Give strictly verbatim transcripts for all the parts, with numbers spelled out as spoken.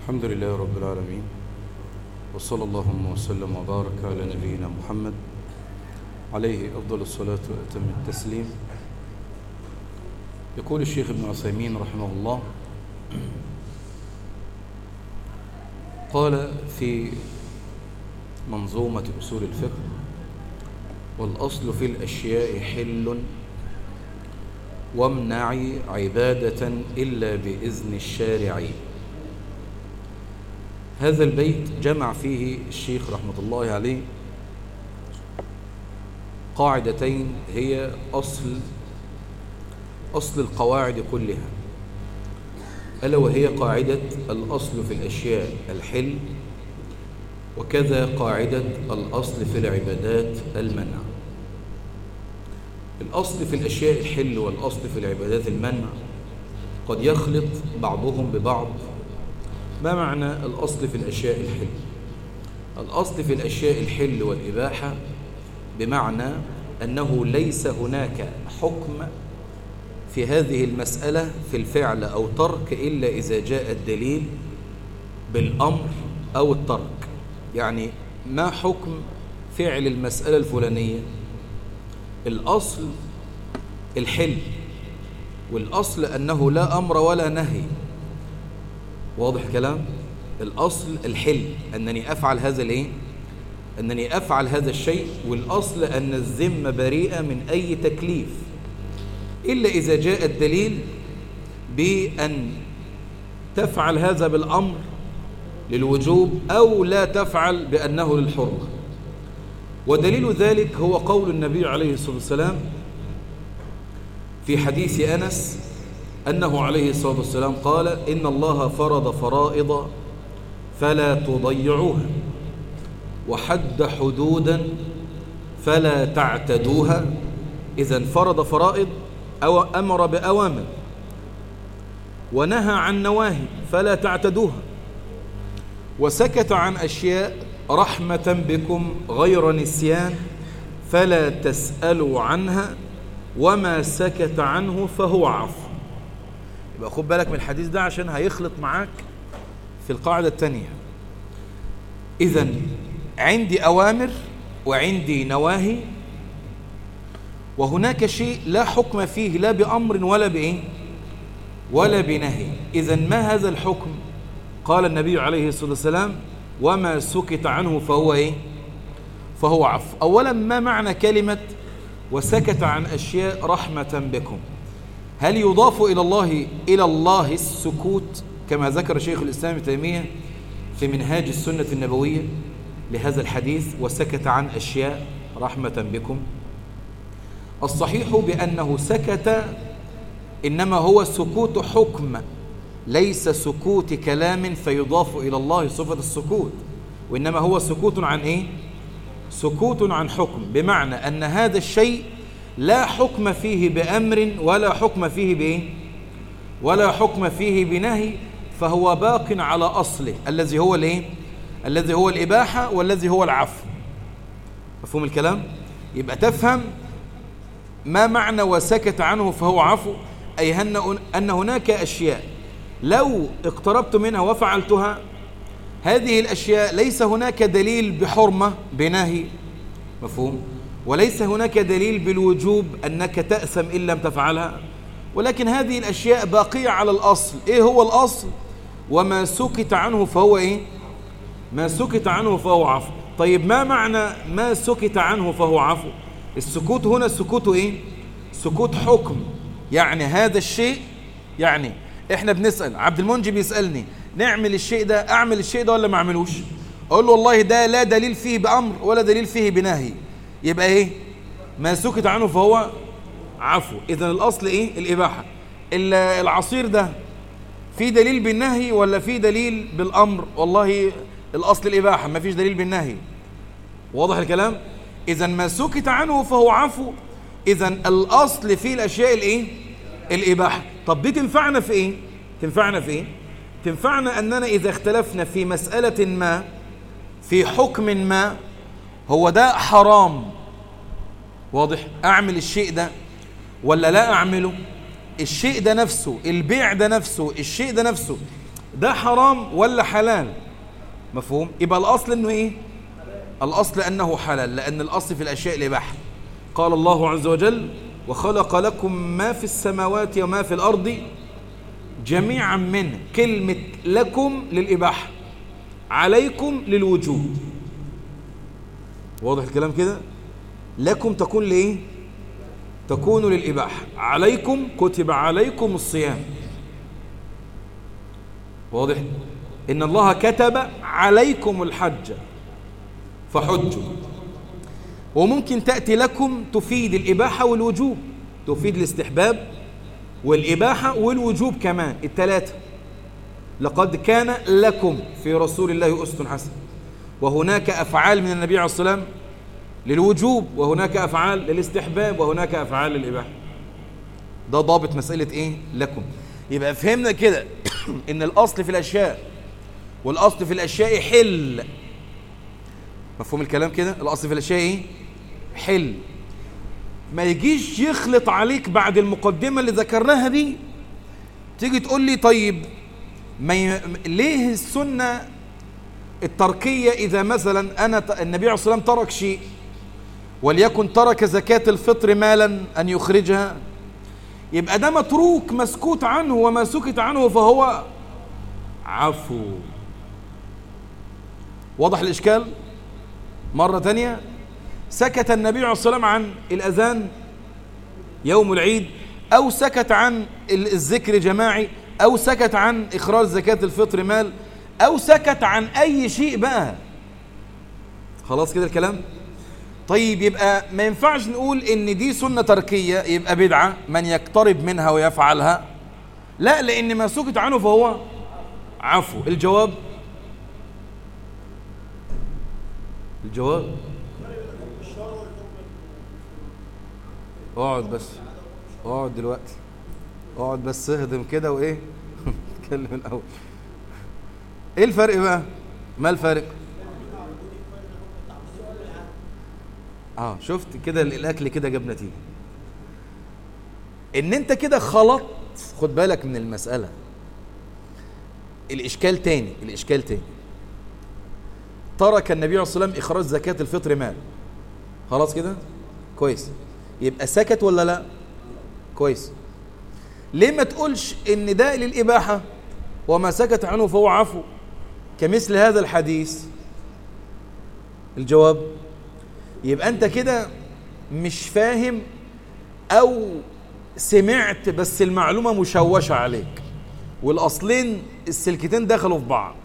الحمد لله رب العالمين، وصلى اللهم وسلم وبارك على نبينا محمد عليه أفضل الصلاة وأتم التسليم. يقول الشيخ ابن عثيمين رحمه الله، قال في منظومة أصول الفقه: والأصل في الأشياء حل وامنع عبادة إلا بإذن الشارع. هذا البيت جمع فيه الشيخ رحمة الله عليه قاعدتين هي أصل أصل القواعد كلها، ألا وهي قاعدة الأصل في الأشياء الحل، وكذا قاعدة الأصل في العبادات المنع. الأصل في الأشياء الحل والأصل في العبادات المنع قد يخلط بعضهم ببعض. ما معنى الأصل في الأشياء الحل؟ الأصل في الأشياء الحل والإباحة بمعنى أنه ليس هناك حكم في هذه المسألة في الفعل أو ترك إلا إذا جاء الدليل بالأمر أو الترك. يعني ما حكم فعل المسألة الفلانية؟ الأصل الحل، والأصل أنه لا أمر ولا نهي. واضح الكلام؟ الأصل الحل، أنني أفعل هذا الإيه؟ أنني أفعل هذا الشيء، والأصل أن الذمة بريئة من أي تكليف إلا إذا جاء الدليل بأن تفعل هذا بالأمر للوجوب أو لا تفعل بأنه للحرمة. ودليل ذلك هو قول النبي عليه الصلاة والسلام في حديث أنس أنه عليه الصلاة والسلام قال: إن الله فرض فرائض فلا تضيعوها، وحد حدودا فلا تعتدوها. إذن فرض فرائض أو أمر بأوامر، ونهى عن نواهي فلا تعتدوها، وسكت عن أشياء رحمة بكم غير نسيان فلا تسألوا عنها، وما سكت عنه فهو عفو. يبقى خد بالك من الحديث ده عشان هيخلط معاك في القاعدة الثانية. إذن عندي أوامر وعندي نواهي، وهناك شيء لا حكم فيه لا بأمر ولا بإيه ولا بنهي. إذن ما هذا الحكم؟ قال النبي عليه الصلاة والسلام: وما سكت عنه فهو إيه؟ فهو عفو. أولا، ما معنى كلمة وسكت عن أشياء رحمة بكم؟ هل يضاف إلى الله إلى الله السكوت كما ذكر شيخ الإسلام ابن تيمية في منهاج السنة النبوية لهذا الحديث وسكت عن أشياء رحمة بكم؟ الصحيح بأنه سكت إنما هو سكوت حكم، ليس سكوت كلام فيضاف إلى الله صفة السكوت، وإنما هو سكوت عن إيه؟ سكوت عن حكم، بمعنى أن هذا الشيء لا حكم فيه بأمر ولا حكم فيه بإيه؟ ولا حكم فيه بنهي، فهو باق على أصله الذي هو الإيه؟ الذي هو الإباحة والذي هو العفو. مفهوم الكلام؟ يبقى تفهم ما معنى وسكت عنه فهو عفو، أي أن هناك أشياء لو اقتربت منها وفعلتها، هذه الأشياء ليس هناك دليل بحرمة بنهي، مفهوم؟ وليس هناك دليل بالوجوب أنك تأثم إن لم تفعلها، ولكن هذه الأشياء باقية على الأصل. إيه هو الأصل؟ وما سكت عنه فهو إيه؟ ما سكت عنه فهو عفو. طيب ما معنى ما سكت عنه فهو عفو؟ السكوت هنا سكوت إيه؟ سكوت حكم. يعني هذا الشيء، يعني إحنا بنسأل، عبد المنجي بيسألني نعمل الشيء ده، أعمل الشيء ده ولا ما أعملوش؟ أقول له والله ده لا دليل فيه بأمر ولا دليل فيه بنهي، يبقى إيه؟ ما سكت عنه فهو عفو. إذن الأصل إيه؟ الإباحة. العصير ده في دليل بالنهي ولا في دليل بالأمر؟ والله الأصل الإباحة، ما فيش دليل بالنهي. واضح الكلام؟ إذن ما سكت عنه فهو عفو. إذن الأصل في الأشياء الإيه؟ الإباحة. طب دي تنفعنا في إيه؟ تنفعنا في إيه؟ تنفعنا أننا إذا اختلفنا في مسألة ما، في حكم ما، هو ده حرام، واضح؟ أعمل الشيء ده ولا لا أعمله؟ الشيء ده نفسه، البيع ده نفسه، الشيء ده نفسه ده حرام ولا حلال؟ مفهوم؟ يبقى الأصل أنه إيه؟ الأصل أنه حلال، لأن الأصل في الأشياء الإباحة. قال الله عز وجل وخلق لكم ما في السماوات وما في الأرض جميعا منه. كلمة لكم للإباحة، عليكم للوجوب. واضح الكلام كده؟ لكم تكون لإيه؟ تكون للإباحة. عليكم كتب عليكم الصيام. واضح؟ إن الله كتب عليكم الحج فحجوا. وممكن تأتي لكم تفيد الإباحة والوجوب، تفيد الاستحباب والإباحة والوجوب كمان الثلاثة. لقد كان لكم في رسول الله أسوة حسنة. وهناك أفعال من النبي عليه الصلاة والسلام للوجوب، وهناك أفعال للاستحباب، وهناك أفعال للإباحة. ده ضابط مسألة إيه؟ لكم. يبقى فهمنا كده إن الأصل في الأشياء، والأصل في الأشياء حل. مفهوم الكلام كده؟ الأصل في الأشياء إيه؟ حل. ما يجيش يخلط عليك بعد المقدمة اللي ذكرناها دي تيجي تقول لي طيب ما ي... ليه السنة التركية إذا مثلا أنا ت... النبي عليه الصلاة والسلام ترك شيء، وليكن ترك زكاة الفطر مالا أن يخرجها، يبقى ده متروك مسكوت عنه، وما سكت عنه فهو عفو. واضح الإشكال؟ مرة تانية، سكت النبي عليه الصلاة والسلام عن الأذان يوم العيد، أو سكت عن الذكر جماعي، أو سكت عن إخراج زكاة الفطر مال، أو سكت عن أي شيء بقى. خلاص كده الكلام؟ طيب يبقى ما ينفعش نقول إن دي سنة تركية يبقى بدعة من يقترب منها ويفعلها، لا، لأن ما سكت عنه فهو عفو. الجواب الجواب اقعد بس، اقعد دلوقتي، اقعد بس اهدم كده وايه نتكلم الاول. ايه الفرق بقى؟ ما الفرق؟ اه شفت كده الاكل كده جاب نتيجه. ان انت كده خلطت. خد بالك من المساله. الاشكال تاني، الاشكال تاني. ترك النبي عليه الصلاه والسلام اخراج زكاه الفطر مال، خلاص كده كويس، يبقى سكت ولا لا؟ كويس. ليه ما تقولش ان ده للإباحة وما سكت عنه فهو عفو كمثل هذا الحديث؟ الجواب يبقى انت كده مش فاهم، او سمعت بس المعلومة مشوشة عليك، والاصلين السلكتين دخلوا في بعض.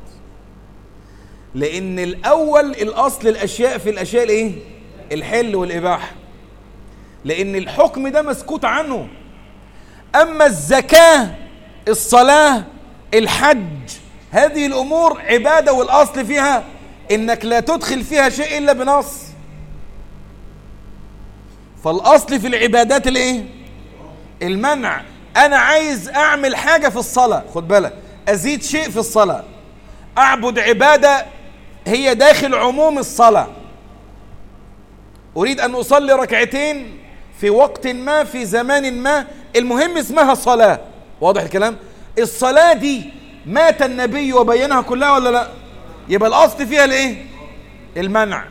لان الاول الاصل الاشياء في الاشياء الايه؟ الحل والإباحة، لأن الحكم ده مسكوت عنه. أما الزكاة، الصلاة، الحج، هذه الأمور عبادة، والأصل فيها إنك لا تدخل فيها شيء إلا بنص. فالأصل في العبادات الإيه؟ المنع. أنا عايز أعمل حاجة في الصلاة، خد بالك، أزيد شيء في الصلاة، أعبد عبادة هي داخل عموم الصلاة، أريد أن أصلي ركعتين في وقت ما في زمان ما، المهم اسمها صلاة. واضح الكلام؟ الصلاة دي مات النبي وبينها كلها ولا لا؟ يبقى الأصل فيها الايه؟ المنع.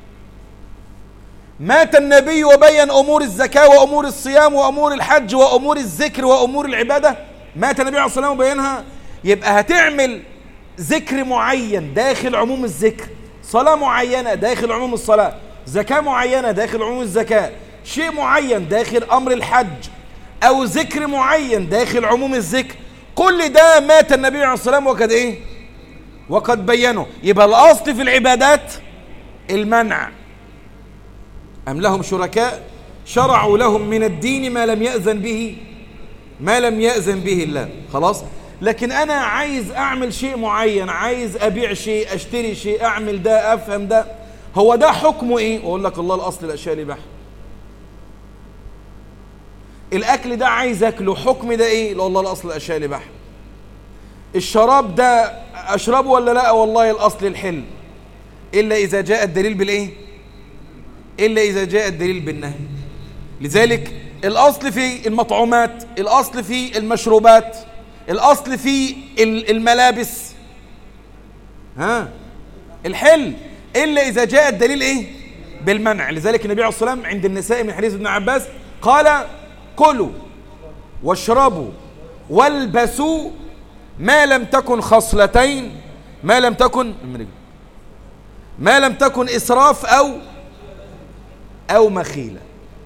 مات النبي وبين أمور الزكاة وأمور الصيام وأمور الحج وأمور الذكر وأمور العبادة، مات النبي عليه الصلاة والسلام وبينها، يبقى هتعمل ذكر معين داخل عموم الذكر، صلاة معينة داخل عموم الصلاة، زكاة معينة داخل عموم الزكاة، شيء معين داخل أمر الحج، أو ذكر معين داخل عموم الذكر. كل ده مات النبي عليه الصلاة والسلام وقد إيه؟ وقد بينه. يبقى الأصل في العبادات المنع. أم لهم شركاء شرعوا لهم من الدين ما لم يأذن به ما لم يأذن به الله. خلاص؟ لكن أنا عايز أعمل شيء معين، عايز أبيع شيء، أشتري شيء، أعمل ده، أفهم ده، هو ده حكمه إيه؟ وأقول لك الله الأصل الأشياء الإباحة. الأكل ده عايز أكله، حكم ده إيه؟ لا والله الأصل الأشياء الإباحة. الشراب ده أشربه ولا لا؟ والله الأصل الحل، إلا إذا جاء الدليل بالإيه؟ إلا إذا جاء الدليل بالنهي. لذلك الأصل في المطعومات، الأصل في المشروبات، الأصل في الملابس ها الحل، إلا إذا جاء الدليل إيه بالمنع. لذلك النبي عليه الصلاة والسلام عند النساء من حديث ابن عباس قال كلوا واشربوا والبسوا ما لم تكن خصلتين، ما لم تكن ما لم تكن إسراف أو أو مخيلة،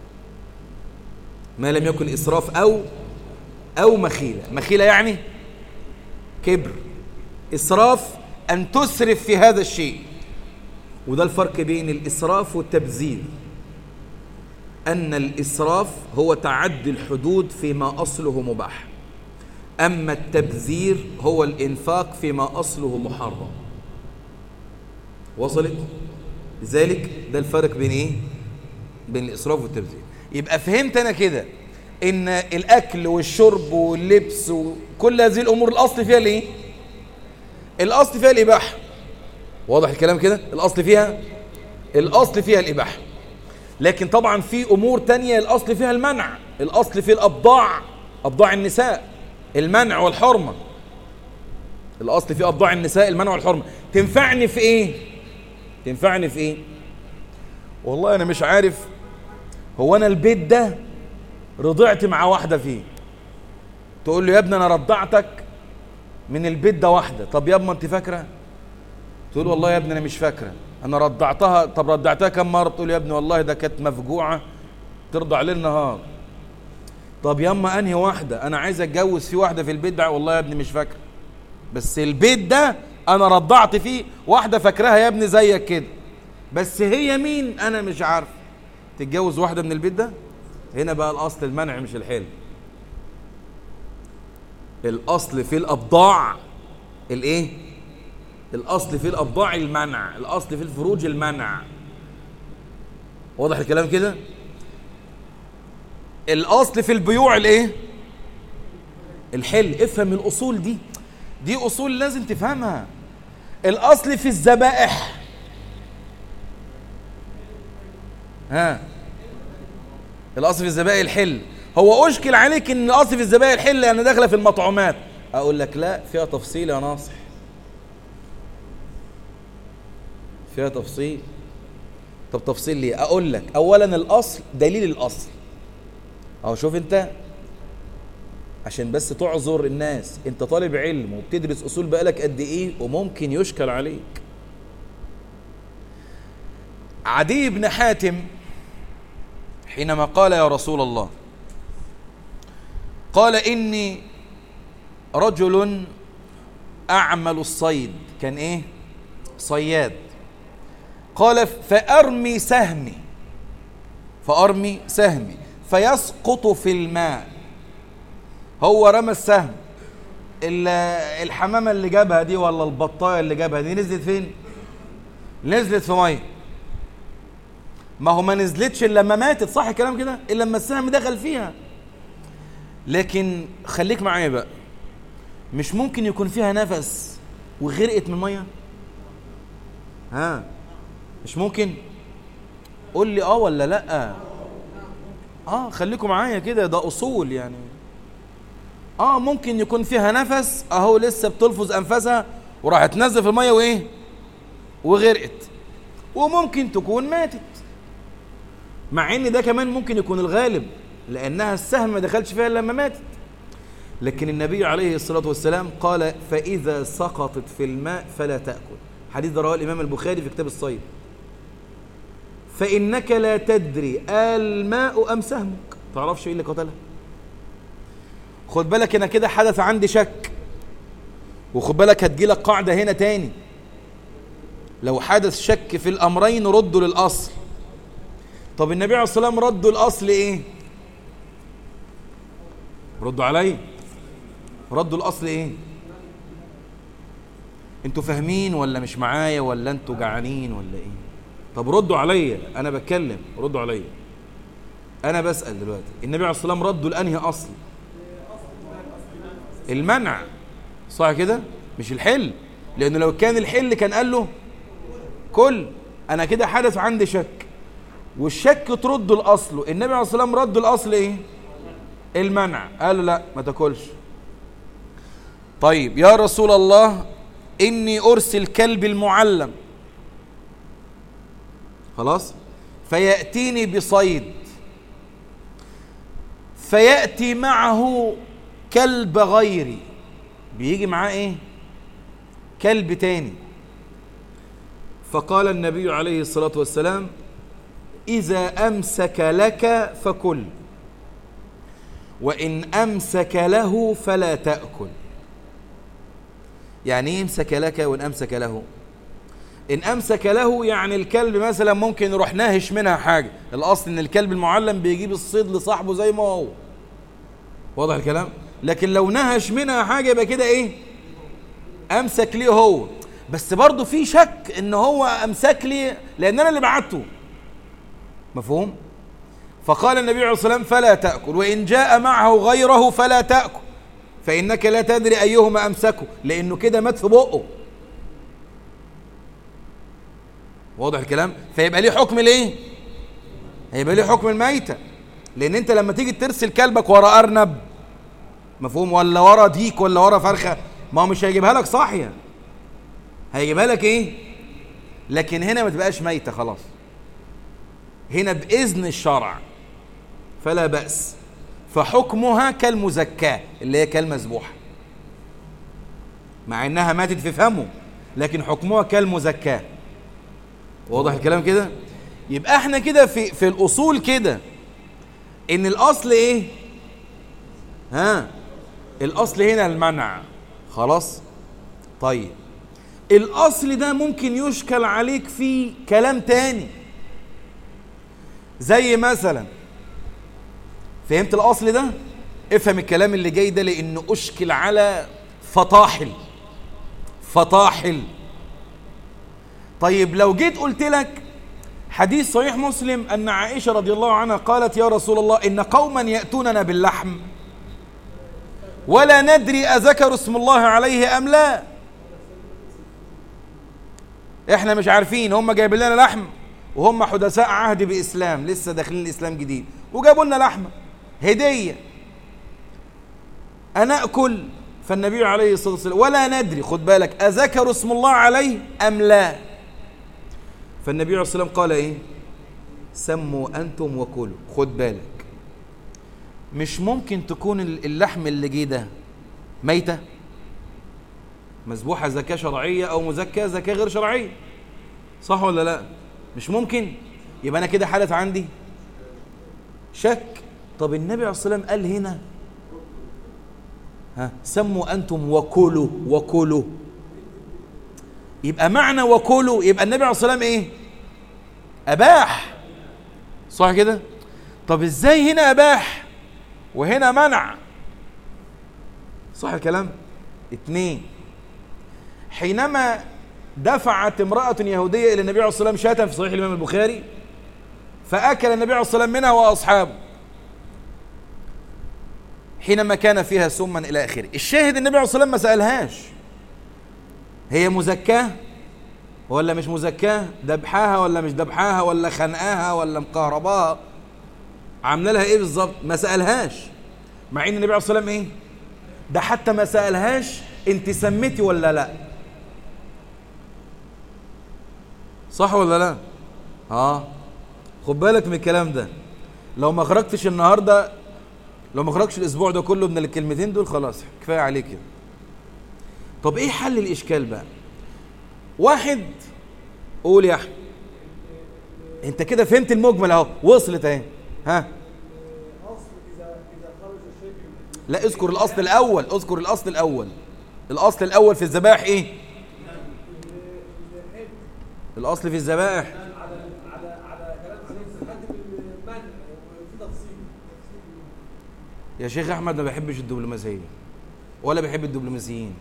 ما لم يكن إسراف أو أو مخيلة. مخيلة يعني كبر، إسراف أن تسرف في هذا الشيء. وده الفرق بين الإسراف والتبذير، أن الإسراف هو تعدي الحدود فيما أصله مباح، أما التبذير هو الإنفاق فيما أصله محرم. وصلت؟ لذلك ده الفرق بين إيه؟ بين الإسراف والتبذير. يبقى فهمت أنا كده إن الأكل والشرب واللبس وكل هذه الأمور الأصل فيها الإيه؟ الأصل فيها الإباحة. واضح الكلام كده؟ الأصل فيها الأصل فيها الإباحة. لكن طبعا في أمور تانية الأصل فيها المنع. الأصل في الأبضاع، أبضاع النساء المنع والحرمة. الأصل في أبضاع النساء المنع والحرمة. تنفعني في إيه؟ تنفعني في إيه؟ والله أنا مش عارف، هو أنا البيت ده رضعت مع واحدة فيه. تقول له يا ابني أنا رضعتك من البيت ده واحدة. طب يا ابني أنت فاكرة؟ تقول والله يا ابني أنا مش فاكرة، أنا رضعتها. طب رضعتها كم مرة؟ تقول يا ابني والله ده كانت مفجوعة ترضع ليل نهار. طب ياما أنهي واحدة؟ أنا عايز أتجوز في واحدة في البيت ده. والله يا ابني مش فاكرة، بس البيت ده أنا رضعت فيه واحدة فاكراها يا ابني زيك كده، بس هي مين أنا مش عارف. تتجوز واحدة من البيت ده؟ هنا بقى الأصل المنع مش الحل. الأصل في الأبضاع الإيه؟ الأصل في الأبضاع المنع، الأصل في الفروج المنع. واضح الكلام كده؟ الأصل في البيوع الإيه؟ الحل. افهم الأصول دي، دي أصول لازم تفهمها. الأصل في الذبائح ها الأصل في الذبائح الحل. هو أشكل عليك إن الأصل في الذبائح الحل لأن داخلة في المطعومات. أقول لك لا، فيها تفصيل يا ناصح، فيها تفصيل. طب تفصيل ليه؟ أقول لك أولا الأصل دليل الأصل. أهو شوف أنت، عشان بس تعذر الناس، أنت طالب علم وبتدرس أصول بقالك قد إيه وممكن يشكل عليك. عدي بن حاتم حينما قال يا رسول الله، قال إني رجل أعمل الصيد، كان إيه؟ صياد. قال فأرمي سهمي فأرمي سهمي فيسقط في الماء. هو رمى السهم، الحمامة اللي جابها دي ولا البطاية اللي جابها دي نزلت فين؟ نزلت في مية. ما هو ما نزلتش إلا لما ماتت، صح الكلام كده؟ إلا لما السهم دخل فيها. لكن خليك معايا بقى، مش ممكن يكون فيها نفس وغرقت من مية؟ ها مش ممكن؟ قول لي اه ولا لا. اه خليكم معايا كده، ده اصول يعني. اه ممكن يكون فيها نفس، اهو لسه بتلفظ انفاسها وراحت تنزل في الميه وايه وغرقت. وممكن تكون ماتت، مع ان ده كمان ممكن يكون الغالب لانها السهم ما دخلش فيها الا لما ماتت. لكن النبي عليه الصلاه والسلام قال فاذا سقطت في الماء فلا تاكل. حديث رواه الامام البخاري في كتاب الصيد. فانك لا تدري الماء ام سهمك، تعرفش ايه اللي قتلها. خد بالك انا كده حدث عندي شك، وخد بالك هتجيلك قاعده هنا تاني، لو حدث شك في الامرين ردوا للاصل. طب النبي عليه الصلاه والسلام ردوا الاصل ايه؟ ردوا علي، ردوا الاصل ايه؟ انتوا فاهمين ولا مش معايا ولا انتوا جعانين ولا ايه؟ طب ردوا عليا، انا بتكلم ردوا عليا، انا بسأل دلوقتي. النبي عليه الصلاه والسلام ردوا لانهي اصل؟ المنع، صح كده؟ مش الحل، لانه لو كان الحل كان قال له كل. انا كده حدث عندي شك، والشك ترد الاصل. النبي عليه الصلاه والسلام رد الاصل ايه؟ المنع. قال له لا ما تاكلش. طيب يا رسول الله إني أرسل كلب المعلم، خلاص، فيأتيني بصيد، فيأتي معه كلب غيري، بيجي معاه إيه؟ كلب تاني. فقال النبي عليه الصلاة والسلام إذا أمسك لك فكل، وإن أمسك له فلا تأكل. يعني إيه أمسك لك وإن أمسك له؟ إن أمسك له يعني الكلب مثلا ممكن يروح ناهش منها حاجة، الأصل إن الكلب المعلم بيجيب الصيد لصاحبه زي ما هو، واضح الكلام؟ لكن لو نهش منها حاجة يبقى كده إيه؟ أمسك ليه هو، بس برضه في شك إن هو أمسك لي لأن أنا اللي بعته، مفهوم؟ فقال النبي عليه الصلاة والسلام فلا تأكل، وإن جاء معه غيره فلا تأكل، فإنك لا تدري أيهما أمسكه، لأنه كده مات في بقه، واضح الكلام؟ فيبقى ليه حكم ليه؟ هيبقى ليه حكم الميتة، لأن أنت لما تيجي ترسل كلبك ورا أرنب، مفهوم، ولا ورا ديك ولا ورا فرخة، ما هو مش هيجيبها لك صاحية، هيجيبها لك إيه؟ لكن هنا ما تبقاش ميتة خلاص، هنا بإذن الشرع فلا بأس، فحكمها كالمزكاة اللي هي كالمذبوحة، مع إنها ماتت في فمه لكن حكمها كالمزكاة، واضح الكلام كده؟ يبقى احنا كده في في الأصول كده إن الأصل إيه؟ ها؟ الأصل هنا المنع، خلاص؟ طيب الأصل ده ممكن يشكل عليك في كلام تاني، زي مثلا، فهمت الأصل ده؟ افهم الكلام اللي جاي ده لأنه أشكل على فطاحل فطاحل. طيب لو جيت قلت لك حديث صحيح مسلم أن عائشة رضي الله عنها قالت يا رسول الله إن قوما يأتوننا باللحم ولا ندري أذكر اسم الله عليه أم لا، احنا مش عارفين، هم جايبين لنا لحم وهم حدثاء عهد بإسلام، لسه داخلين الإسلام جديد وجابوا لنا لحمة هدية، أنا أكل؟ فالنبي عليه الصلاة والسلام ولا ندري، خد بالك، أذكر اسم الله عليه أم لا؟ فالنبي عليه الصلاة والسلام قال إيه؟ سموا أنتم وكلوا. خد بالك، مش ممكن تكون اللحم اللي جه ده ميتة مذبوحة زكاة شرعية أو مزكاة زكاة غير شرعية، صح ولا لا؟ مش ممكن، يبقى أنا كده حالة عندي شك. طب النبي عليه الصلاة والسلام قال هنا ها سموا أنتم وكلوا وكلوا، يبقى معنى وكلوا يبقى النبي عليه الصلاة والسلام إيه؟ أباح، صح كده؟ طب إزاي هنا أباح وهنا منع؟ صح الكلام؟ اتنين، حينما دفعت امرأة يهودية إلى النبي عليه الصلاة والسلام شاة في صحيح الإمام البخاري، فأكل النبي عليه الصلاة والسلام منها وأصحابه حينما كان فيها سما إلى آخره. الشاهد النبي عليه الصلاة والسلام ما سألهاش هي مزكاة ولا مش مزكاة، دبحاها ولا مش دبحاها، ولا خنقاها ولا مكهرباها، عامله لها ايه بالظبط، ما سألهاش، مع ان النبي عليه الصلاة والسلام ايه ده، حتى ما سألهاش انت سميتي ولا لا، صح ولا لا؟ اه خد بالك من الكلام ده، لو ما خرجتش النهارده، لو ما خرجش الاسبوع ده كله من الكلمتين دول خلاص كفايه عليك كده. طب ايه حل الاشكال بقى؟ واحد، قول يا احمد، انت كده فهمت المجمل اهو، وصلت اهي، ها؟ لا اذكر الاصل الاول، اذكر الاصل الاول، الاصل الاول في الذبائح ايه؟ الاصل في الذبائح يا شيخ احمد ما بحبش الدبلوماسيه ولا بحب الدبلوماسيين.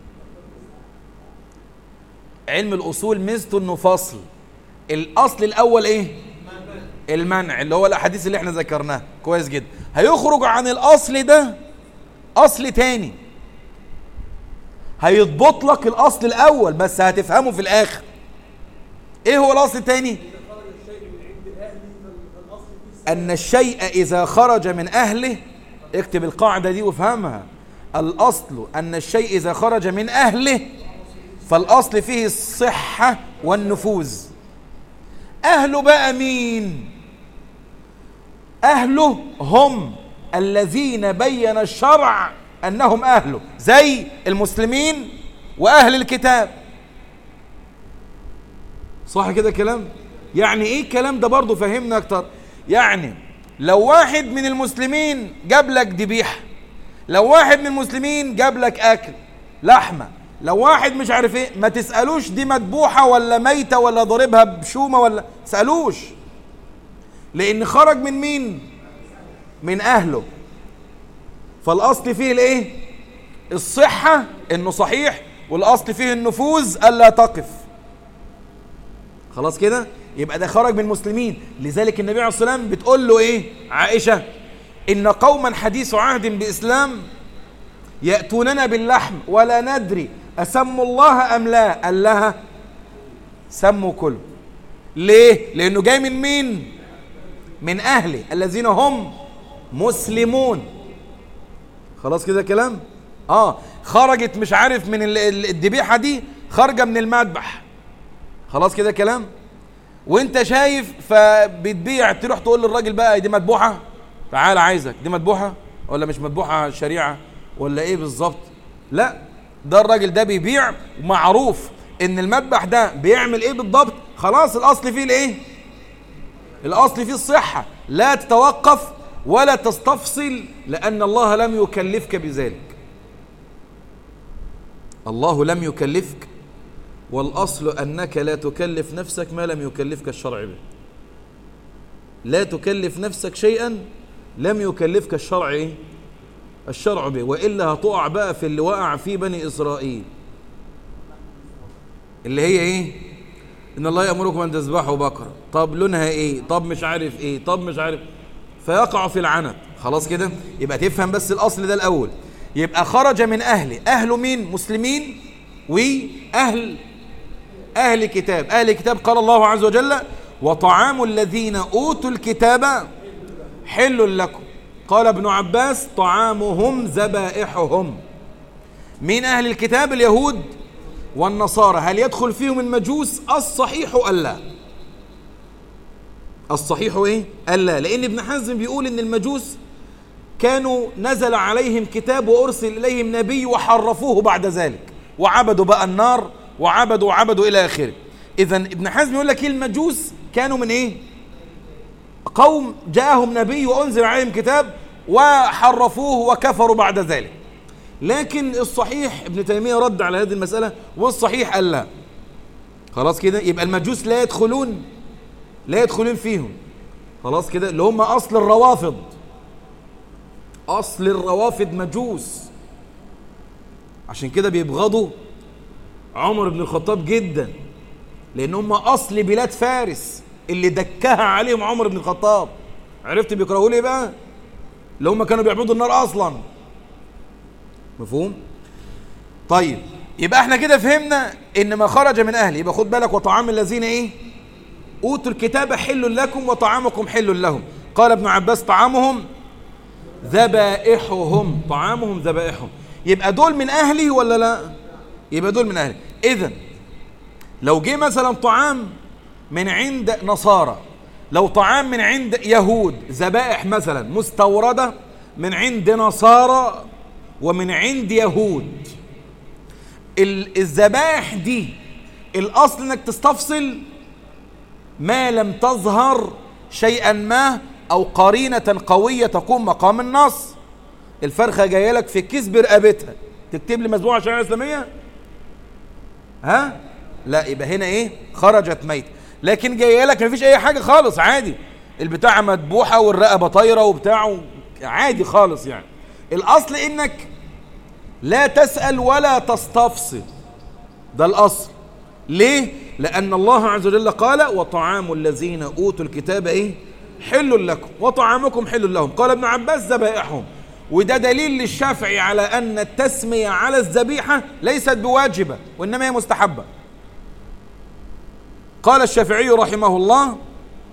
علم الاصول ميزته انه فصل، الاصل الاول ايه؟ المنع، اللي هو الاحاديث اللي احنا ذكرناها كويس جدا. هيخرج عن الاصل ده اصل تاني هيضبط لك الاصل الاول بس هتفهمه في الاخر. ايه هو الاصل التاني؟ ان الشيء اذا خرج من اهله، اكتب القاعدة دي وافهمها، الأصل أن الشيء إذا خرج من أهله فالأصل فيه الصحة والنفوذ. أهله بقى مين؟ أهله هم الذين بين الشرع أنهم أهله، زي المسلمين وأهل الكتاب. صح كده كلام؟ يعني إيه الكلام ده برضو؟ فهمنا أكتر. يعني لو واحد من المسلمين جاب لك ذبيحة، لو واحد من المسلمين جاب لك أكل لحمة، لو واحد مش عارف إيه، ما تسألوش دي مذبوحة ولا ميتة ولا ضربها بشومة ولا تسألوش، لأن خرج من مين؟ من أهله. فالأصل فيه الإيه؟ الصحة، إنه صحيح، والأصل فيه النفوذ ألا تقف. خلاص كده؟ يبقى ده خرج من المسلمين. لذلك النبي عليه الصلاة والسلام بتقول له إيه؟ عائشة: إن قوما حديث عهد بإسلام يأتوننا باللحم ولا ندري أسموا الله أم لا. قال لها: سموا كله. ليه؟ لأنه جاي من مين؟ من أهله الذين هم مسلمون. خلاص كده كلام؟ آه خرجت مش عارف من الذبيحة دي، خارجة من المذبح. خلاص كده كلام؟ وانت شايف فبتبيع، تروح تقول للراجل بقى: دي مذبوحة؟ تعال عايزك، دي مذبوحة ولا مش مذبوحة شريعة ولا ايه بالظبط؟ لا، ده الراجل ده بيبيع ومعروف ان المذبح ده بيعمل ايه بالضبط. خلاص الاصل فيه الايه؟ الاصل فيه الصحة، لا تتوقف ولا تستفصل، لان الله لم يكلفك بذلك. الله لم يكلفك، والاصل انك لا تكلف نفسك ما لم يكلفك الشرع به. لا تكلف نفسك شيئا لم يكلفك الشرع ايه؟ الشرع به، وإلا هتقع بقى في اللي وقع فيه بني إسرائيل، اللي هي ايه؟ إن الله يأمركم أن تذبحوا بقرة، طب لونها ايه؟ طب مش عارف ايه؟ طب مش عارف، فيقع في العنت. خلاص كده؟ يبقى تفهم بس الأصل ده الأول. يبقى خرج من أهله. أهله مين؟ مسلمين وأهل أهل كتاب. أهل كتاب قال الله عز وجل: وطعام الذين أوتوا الكتاب حل لكم. قال ابن عباس: طعامهم ذبائحهم. من أهل الكتاب اليهود والنصارى. هل يدخل فيهم المجوس؟ الصحيح ألا. الصحيح إيه؟ ألا، لأن ابن حزم بيقول إن المجوس كانوا نزل عليهم كتاب وأرسل إليهم نبي وحرفوه بعد ذلك، وعبدوا بقى النار وعبدوا وعبدوا إلى آخره. إذن ابن حزم يقول لك إيه؟ المجوس كانوا من إيه؟ قوم جاءهم نبي وأنزل عليهم كتاب وحرفوه وكفروا بعد ذلك. لكن الصحيح ابن تيمية رد على هذه المسألة، والصحيح قال لا. خلاص كده؟ يبقى المجوس لا يدخلون لا يدخلون فيهم. خلاص كده؟ اللي هم أصل الروافض. أصل الروافض مجوس. عشان كده بيبغضوا عمر بن الخطاب جدا، لأن هم أصل بلاد فارس اللي دكها عليهم عمر بن الخطاب. عرفت بيكرهوا ليه بقى؟ اللي هم كانوا بيعبدوا النار أصلا. مفهوم؟ طيب، يبقى احنا كده فهمنا ان ما خرج من اهله. يبقى خد بالك: وطعام الذين ايه؟ اوتوا الكتاب حل لكم وطعامكم حل لهم. قال ابن عباس: طعامهم ذبائحهم. طعامهم ذبائحهم. يبقى دول من اهله ولا لا؟ يبقى دول من اهله. اذن لو جه مثلا طعام من عند نصارى، لو طعام من عند يهود، ذبائح مثلا مستوردة من عند نصارى ومن عند يهود، الذبائح دي الأصل انك تستفصل ما لم تظهر شيئا ما أو قرينة قوية تقوم مقام النص. الفرخة جاية لك في كيس برقبتها، تكتب لي مذبوحة شرعية إسلامية؟ ها؟ لا، يبقى هنا ايه؟ خرجت ميت. لكن جايه لك مفيش اي حاجه خالص، عادي، البتاعه مذبوحه والرقبه طايره وبتاعه عادي خالص. يعني الاصل انك لا تسال ولا تستفصل، ده الاصل. ليه؟ لان الله عز وجل قال: وطعام الذين اوتوا الكتاب ايه؟ حل لكم وطعامكم حل لهم. قال ابن عباس: ذبائحهم. وده دليل للشافعي على ان التسميه على الذبيحه ليست بواجبه وانما هي مستحبه. قال الشافعي رحمه الله: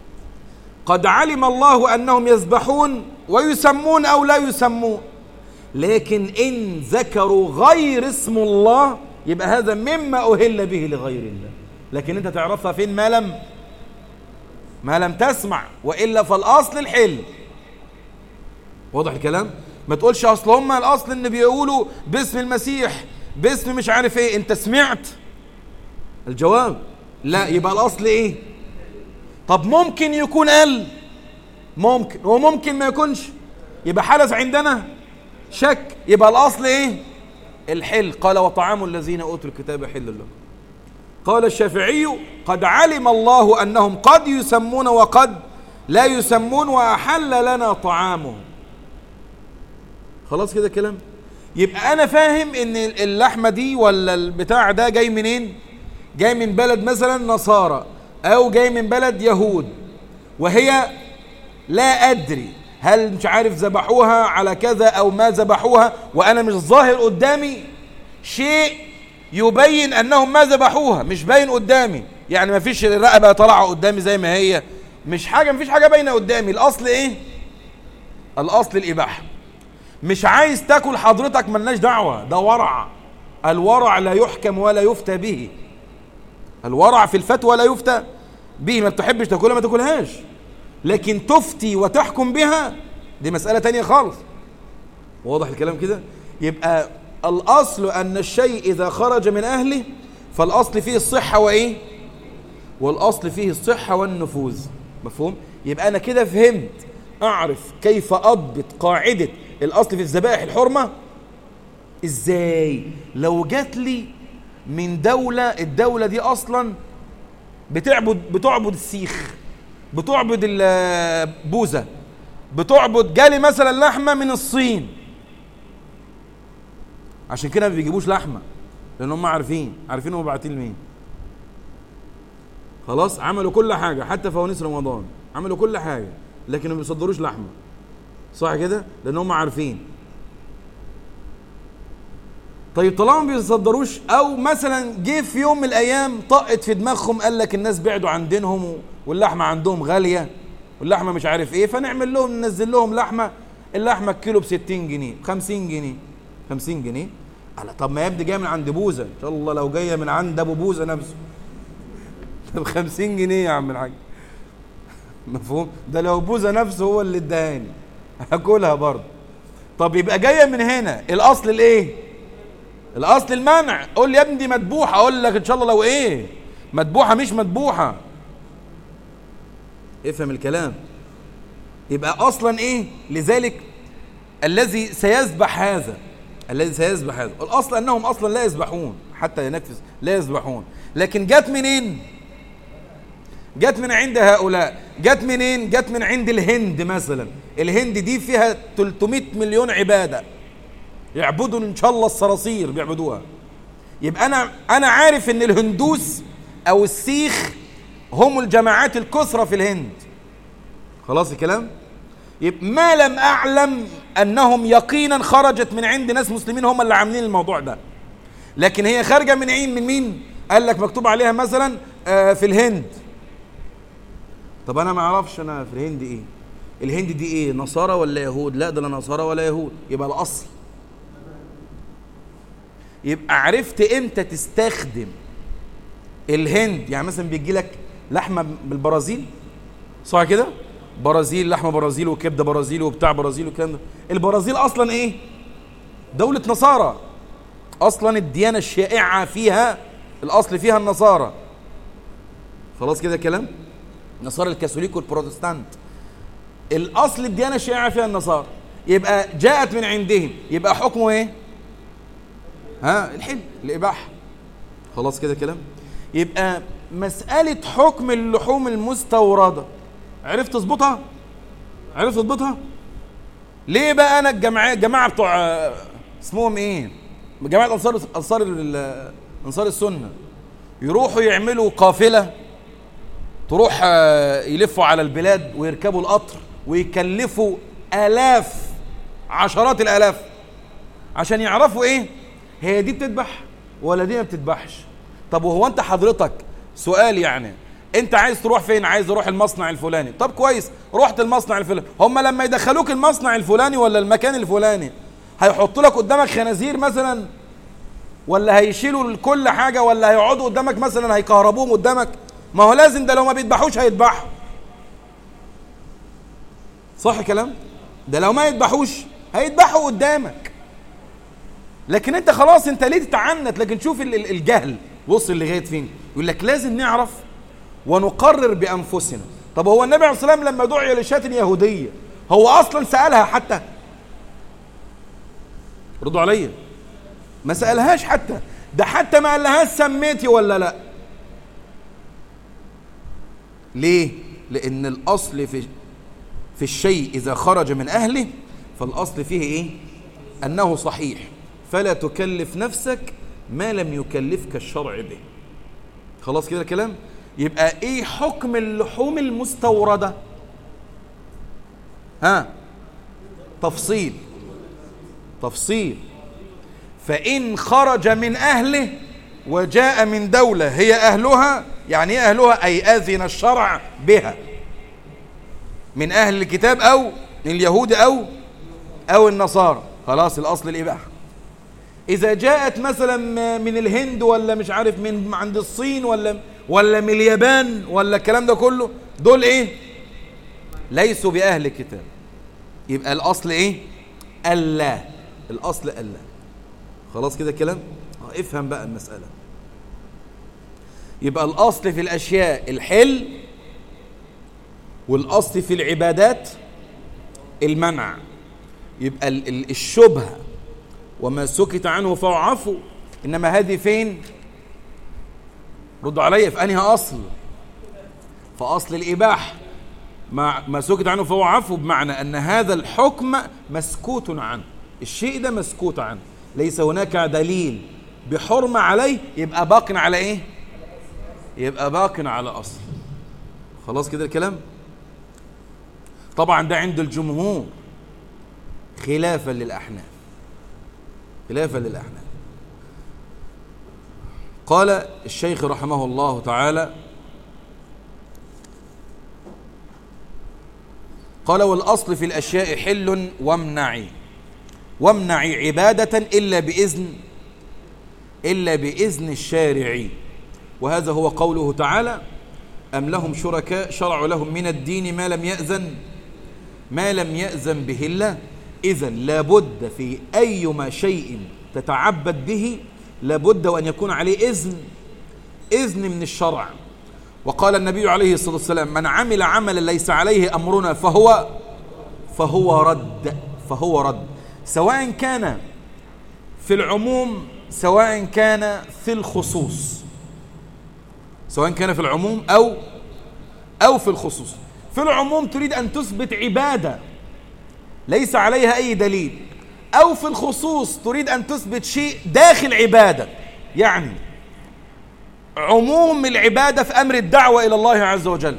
قد علم الله أنهم يذبحون ويسمون أو لا يسمون، لكن إن ذكروا غير اسم الله يبقى هذا مما أهل به لغير الله. لكن أنت تعرفها فين؟ ما لم ما لم تسمع، وإلا فالأصل الحل. واضح الكلام؟ ما تقولش أصل هم الأصل إن بيقولوا باسم المسيح، باسم مش عارف إيه. أنت سمعت الجواب؟ لا، يبقى الأصل إيه؟ طب ممكن يكون قال، ممكن وممكن ما يكونش، يبقى حدث عندنا شك، يبقى الأصل إيه؟ الحل. قال وطعام الذين أوتوا الكتاب حل لهم. قال الشافعي قد علم الله أنهم قد يسمون وقد لا يسمون وأحل لنا طعامهم. خلاص كده كلام. يبقى أنا فاهم إن اللحمة دي ولا البتاع ده جاي منين؟ جاي من بلد مثلا نصارى أو جاي من بلد يهود، وهي لا أدري هل مش عارف ذبحوها على كذا أو ما ذبحوها، وأنا مش ظاهر قدامي شيء يبين أنهم ما ذبحوها، مش باين قدامي، يعني ما فيش الرقبة طالعة قدامي زي ما هي، مش حاجة، ما فيش حاجة باينة قدامي. الأصل إيه؟ الأصل الإباحة. مش عايز تاكل حضرتك ملناش دعوة، ده ورع. الورع لا يحكم ولا يفتى به. الورع في الفتوى لا يفتى به. ما بتحبش تاكلها ما تاكلهاش، لكن تفتي وتحكم بها دي مسألة تانية خالص. واضح الكلام كده؟ يبقى الأصل أن الشيء إذا خرج من أهله فالأصل فيه الصحة وإيه؟ والأصل فيه الصحة والنفوذ. مفهوم؟ يبقى أنا كده فهمت، أعرف كيف أضبط قاعدة الأصل في الذبائح الحرمة. إزاي؟ لو جات لي من دولة، الدولة دي أصلا بتعبد بتعبد السيخ، بتعبد البوزة، بتعبد، جالي مثلا لحمة من الصين، عشان كده ما بيجيبوش لحمة، لأن هم عارفين عارفين هم باعتين لمين. خلاص، عملوا كل حاجة، حتى فوانيس رمضان عملوا كل حاجة، لكن ما بيصدروش لحمة. صح كده؟ لأن هم عارفين. طيب طالما ما بيصدروش، او مثلا جه في يوم من الايام طقت في دماغهم، قال لك الناس بعدوا عن دينهم واللحمه عندهم غاليه واللحمه مش عارف ايه، فنعمل لهم ننزل لهم لحمه، اللحمه الكيلو ب ستين جنيه، ب خمسين جنيه، خمسين جنيه. على طب ما يبدو جايه من عند بوزه، ان شاء الله لو جايه من عند ابو بوزه نفسه ب خمسين جنيه يا عم الحاج. مفهوم؟ ده لو بوزه نفسه هو اللي اداني هاكلها برضه. طب يبقى جايه من هنا، الاصل الايه؟ الاصل المنع. قول لي يا ابني دي مذبوحه، اقول لك ان شاء الله لو ايه مذبوحه مش مذبوحه. افهم الكلام. يبقى اصلا ايه؟ لذلك الذي سيذبح هذا، الذي سيذبح هذا الاصل انهم اصلا لا يذبحون حتى ينفذ، لا يذبحون. لكن جت منين؟ جت من عند هؤلاء. جت منين؟ جت من عند الهند مثلا. الهند دي فيها ثلاثمائة مليون عباده، يعبدوا ان شاء الله الصراصير بيعبدوها. يبقى انا انا عارف ان الهندوس او السيخ هم الجماعات الكثرى في الهند. خلاص الكلام. يبقى ما لم اعلم انهم يقينا خرجت من عند ناس مسلمين هم اللي عاملين الموضوع ده، لكن هي خارجه من عين من مين؟ قال لك مكتوب عليها مثلا آه في الهند. طب انا ما اعرفش انا في الهند ايه. الهند دي ايه؟ نصارى ولا يهود؟ لا ده لا نصارى ولا يهود. يبقى الاصل. يبقى عرفت امتى تستخدم الهند. يعني مثلا بيجي لك لحمه بالبرازيل، صح كده؟ برازيل، لحمه برازيل وكبده برازيل وبتاع برازيل والكلام ده. البرازيل اصلا ايه؟ دوله نصارى، اصلا الديانه الشائعه فيها الاصل فيها النصارى. خلاص كده كلام. نصارى الكاثوليك والبروتستانت، الاصل الديانه الشائعه فيها النصارى. يبقى جاءت من عندهم، يبقى حكمه ايه؟ ها الحل، الإباحة. خلاص كده كلام. يبقى مسألة حكم اللحوم المستوردة عرفت تظبطها؟ عرفت تظبطها؟ ليه بقى أنا الجماعة الجماعة بتوع اسمهم إيه؟ جماعة أنصار أنصار أنصار السنة يروحوا يعملوا قافلة تروح يلفوا على البلاد ويركبوا القطر ويكلفوا آلاف، عشرات الآلاف، عشان يعرفوا إيه؟ هي دي بتذبح ولا دي ما بتذبحش؟ طب وهو انت حضرتك سؤال، يعني انت عايز تروح فين؟ عايز اروح المصنع الفلاني. طب كويس، رحت المصنع الفلاني، هم لما يدخلوك المصنع الفلاني ولا المكان الفلاني هيحط لك قدامك خنازير مثلا، ولا هيشيلوا كل حاجة، ولا هيقعدوا قدامك مثلا هيكهربوهم قدامك؟ ما هو لازم ده، لو ما بيذبحوش هيذبحوا. صح كلام؟ ده لو ما يذبحوش هيذبحوا قدامك. لكن انت خلاص، انت ليه تتعنت؟ لكن شوف الجهل وصل لغاية فين. يقول لك لازم نعرف ونقرر بأنفسنا. طب هو النبي عليه الصلاة والسلام لما دعي لشاة يهودية هو أصلا سألها حتى؟ ردوا عليا، ما سألهاش حتى. ده حتى ما قالهاش سميتي ولا لا. ليه؟ لأن الأصل في في الشيء إذا خرج من أهله فالأصل فيه إيه؟ أنه صحيح، فلا تكلف نفسك ما لم يكلفك الشرع به. خلاص كده الكلام؟ يبقى إيه حكم اللحوم المستوردة؟ ها؟ تفصيل تفصيل. فإن خرج من أهله وجاء من دولة هي أهلها، يعني إيه أهلها؟ أي أذن الشرع بها، من أهل الكتاب أو اليهود أو أو النصارى، خلاص الأصل الإباحة. إذا جاءت مثلا من الهند، ولا مش عارف من عند الصين، ولا ولا من اليابان، ولا الكلام ده كله، دول إيه؟ ليسوا بأهل الكتاب. يبقى الأصل إيه؟ ألا، الأصل ألا. خلاص كده الكلام؟ افهم بقى المسألة. يبقى الأصل في الأشياء الحل، والأصل في العبادات المنع. يبقى الشبهة وما سكت عنه فهو عفو، إنما هذه فين؟ ردوا عليا، في أنهي أصل؟ فأصل الإباحة. ما, ما سكت عنه فهو عفو، بمعنى أن هذا الحكم مسكوت عنه، الشيء ده مسكوت عنه، ليس هناك دليل بحرمة عليه، يبقى باق على إيه؟ يبقى باق على أصل. خلاص كده الكلام؟ طبعا ده عند الجمهور خلافا للأحناف، خلافا للأحناف. قال الشيخ رحمه الله تعالى، قال والأصل في الأشياء حل وامنعي، وامنعي عبادة إلا بإذن إلا بإذن الشارع. وهذا هو قوله تعالى: أم لهم شركاء شرعوا لهم من الدين ما لم يأذن ما لم يأذن به الله. إذن لابد في أيما شيء تتعبد به لابد وأن يكون عليه إذن إذن من الشرع. وقال النبي عليه الصلاة والسلام: من عمل عملا ليس عليه أمرنا فهو فهو رد فهو رد سواء كان في العموم سواء كان في الخصوص سواء كان في العموم أو أو في الخصوص. في العموم تريد أن تثبت عبادة ليس عليها أي دليل، أو في الخصوص تريد أن تثبت شيء داخل عبادة، يعني عموم العبادة في أمر الدعوة إلى الله عز وجل.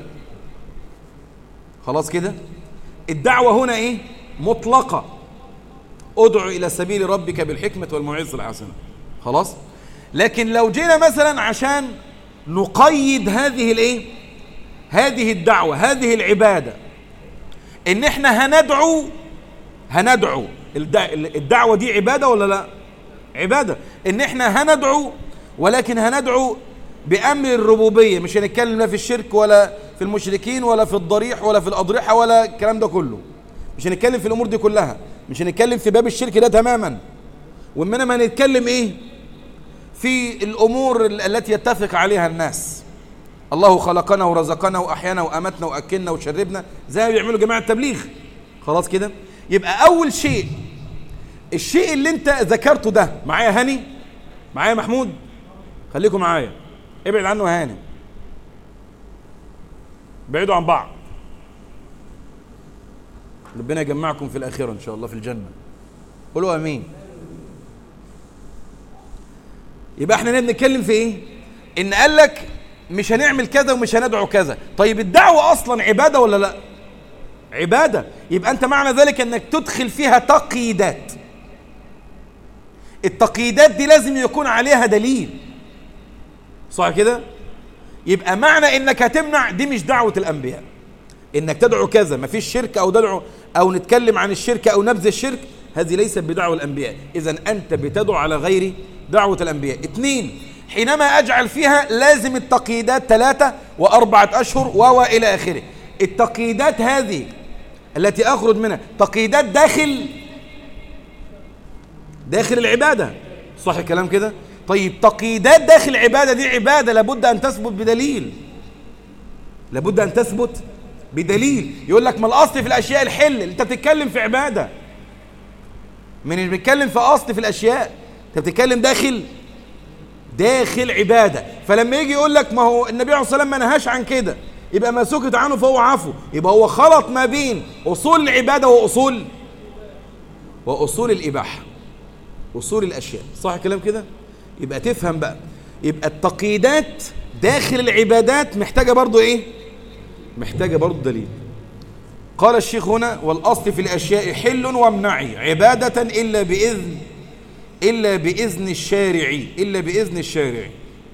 خلاص كده؟ الدعوة هنا إيه؟ مطلقة، ادعو إلى سبيل ربك بالحكمة والموعظة الحسنة. خلاص؟ لكن لو جينا مثلا عشان نقيد هذه الإيه؟ هذه الدعوة، هذه العبادة، إن إحنا هندعو هندعو الدعوة دي عبادة ولا لا؟ عبادة. إن إحنا هندعو، ولكن هندعو بأمر الربوبية، مش هنتكلم لا في الشرك ولا في المشركين ولا في الضريح ولا في الأضرحة ولا الكلام ده كله، مش هنتكلم في الأمور دي كلها، مش هنتكلم في باب الشرك ده تماما، وإنما هنتكلم إيه؟ في الأمور التي يتفق عليها الناس. الله خلقنا ورزقنا وأحيانا وأمتنا وأكلنا وشربنا، زي ما بيعملوا جماعة التبليغ. خلاص كده؟ يبقى أول شيء الشيء اللي انت ذكرته ده، معايا هاني؟ معايا محمود؟ خليكم معايا، ابعد عنه هاني، بعيدوا عن بعض، ربنا يجمعكم في الآخرة إن شاء الله في الجنة، قولوا أمين. يبقى احنا بنتكلم في ايه؟ ان قال لك مش هنعمل كذا ومش هندعو كذا. طيب الدعوة اصلا عبادة ولا لا؟ عبادة. يبقى انت معنى ذلك انك تدخل فيها تقييدات، التقييدات دي لازم يكون عليها دليل، صح كده؟ يبقى معنى انك هتمنع دي مش دعوة الانبياء، انك تدعو كذا مفيش شرك او دعو او نتكلم عن الشرك او نبذ الشرك، هذه ليست بدعوة الأنبياء، إذن أنت بتدعو على غير دعوة الأنبياء. اثنين، حينما أجعل فيها لازم التقييدات ثلاثة وأربعة أشهر وإلى آخره. التقييدات هذه التي أخرج منها تقييدات داخل داخل العبادة، صح الكلام كده؟ طيب تقييدات داخل العبادة دي عبادة لابد أن تثبت بدليل، لابد أن تثبت بدليل. يقول لك ما الأصل في الأشياء الحل، أنت بتتكلم في عبادة، من اللي بيتكلم في أصل في الأشياء، أنت بتتكلم داخل داخل عبادة. فلما يجي يقول لك ما هو النبي عليه الصلاة والسلام ما نهاش عن كده، يبقى ما سكت عنه فهو عفو، يبقى هو خلط ما بين أصول العبادة وأصول وأصول الإباحة، أصول الأشياء، صح الكلام كده؟ يبقى تفهم بقى، يبقى التقييدات داخل العبادات محتاجة برضو إيه؟ محتاجة برضو دليل. قال الشيخ هنا: والأصل في الأشياء حل وامنعي عبادة إلا بإذن إلا بإذن الشارعي إلا بإذن الشارعي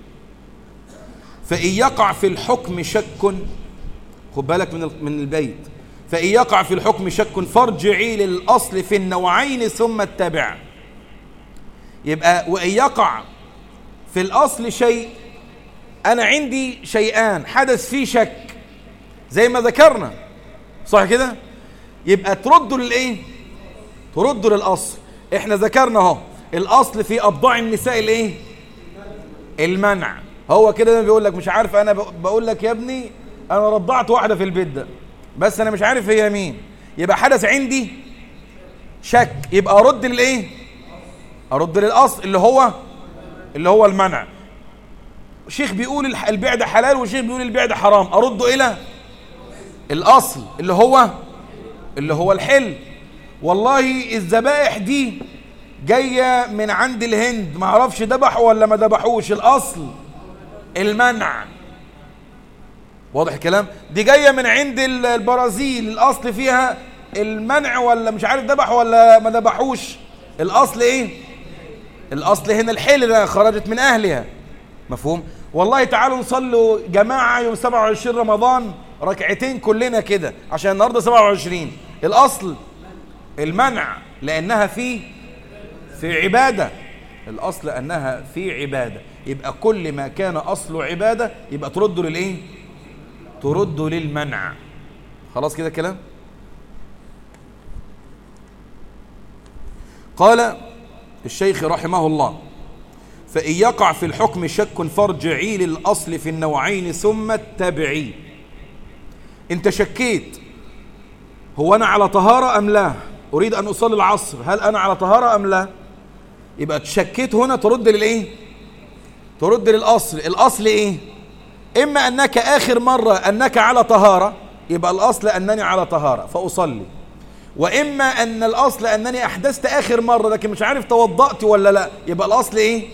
فإن يقع في الحكم شك، خد بالك من من البيت، فإن يقع في الحكم شك فارجعي للأصل في النوعين ثم اتبع. يبقى وإن يقع في الأصل شيء، أنا عندي شيئان حدث فيه شك زي ما ذكرنا، صح كده؟ يبقى تردوا للإيه؟ تردوا للأصل. إحنا ذكرنا اهو الأصل في أبضاع النساء الإيه؟ المنع. هو كده بيقول لك مش عارف، أنا بقول لك يا ابني أنا رضعت واحدة في البيت ده بس أنا مش عارف هي مين، يبقى حدث عندي شك، يبقى أرد للإيه؟ أرد للأصل اللي هو اللي هو المنع. شيخ بيقول البيع ده حلال وشيخ بيقول البيع ده حرام، أرده إلى الأصل اللي هو اللي هو الحل. والله الذبائح دي جاية من عند الهند، ما اعرفش ذبحوا ولا ما ذبحوش، الأصل المنع، واضح الكلام؟ دي جاية من عند البرازيل، الأصل فيها المنع ولا مش عارف ذبحوا ولا ما ذبحوش، الأصل إيه؟ الأصل هنا الحل ده خرجت من أهلها، مفهوم؟ والله تعالوا نصلوا جماعة يوم سبعة وعشرين رمضان ركعتين كلنا كده عشان النهارده سبعة وعشرين، الأصل المنع لأنها في في عبادة، الأصل أنها في عبادة. يبقى كل ما كان أصله عبادة يبقى ترده للإيه؟ ترده للمنع. خلاص كده كلام؟ قال الشيخ رحمه الله: فإن يقع في الحكم شك فارجعي للأصل في النوعين ثم اتبعي. انت شكيت هو أنا على طهارة أم لا؟ أريد أن أصلي العصر، هل أنا على طهارة أم لا؟ يبقى تشكيت هنا ترد للإيه؟ ترد للأصل. الأصل إيه؟ إما أنك آخر مرة أنك على طهارة، يبقى الأصل أنني على طهارة فأصلي، وإما أن الأصل أنني أحدثت آخر مرة لكن مش عارف توضأت ولا لا، يبقى الأصل إيه؟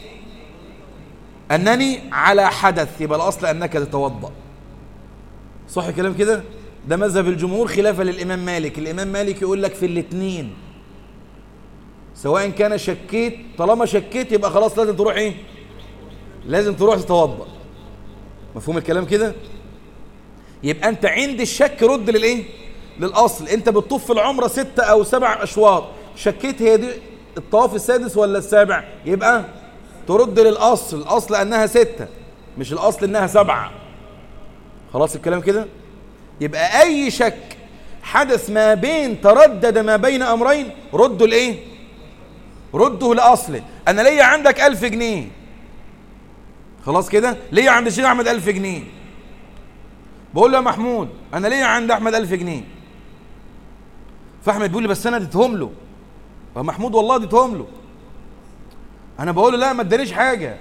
أنني على حدث، يبقى الأصل أنك تتوضأ. صح كلام كده؟ ده مذهب الجمهور خلافا للإمام مالك. الإمام مالك يقول لك في الاثنين سواء كان شكيت، طالما شكيت يبقى خلاص لازم تروح إيه؟ لازم تروح تتوضأ. مفهوم الكلام كده؟ يبقى أنت عند الشك رد للإيه؟ للأصل. أنت بتطوف في العمرة ستة أو سبع أشواط، شكيت هي دي الطواف السادس ولا السابع، يبقى ترد للأصل، الأصل أنها ستة مش الأصل أنها سبعة. خلاص الكلام كده؟ يبقى أي شك حدث ما بين تردد ما بين أمرين رده لإيه؟ رده لأصله. أنا ليا عندك ألف جنيه، خلاص كده؟ ليا عند الشيخ أحمد ألف جنيه، بقول له يا محمود أنا ليا عند أحمد ألف جنيه، فأحمد بيقول لي بس أنا اديتهم له، يا محمود والله اديتهم له، أنا بقول له لا ما ادانيش حاجة.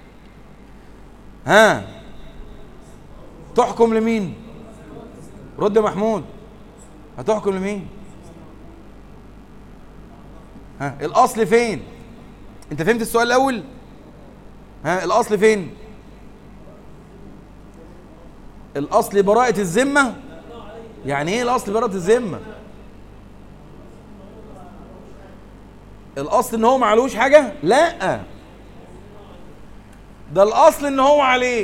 ها تحكم لمين؟ رد يا محمود، هتحكم لمين؟ ها الأصل فين؟ أنت فهمت السؤال الأول؟ ها الأصل فين؟ الأصل براءة الذمة. يعني إيه الأصل براءة الذمة؟ الأصل إن هو معلوش حاجة؟ لا، ده الأصل إن هو عليه.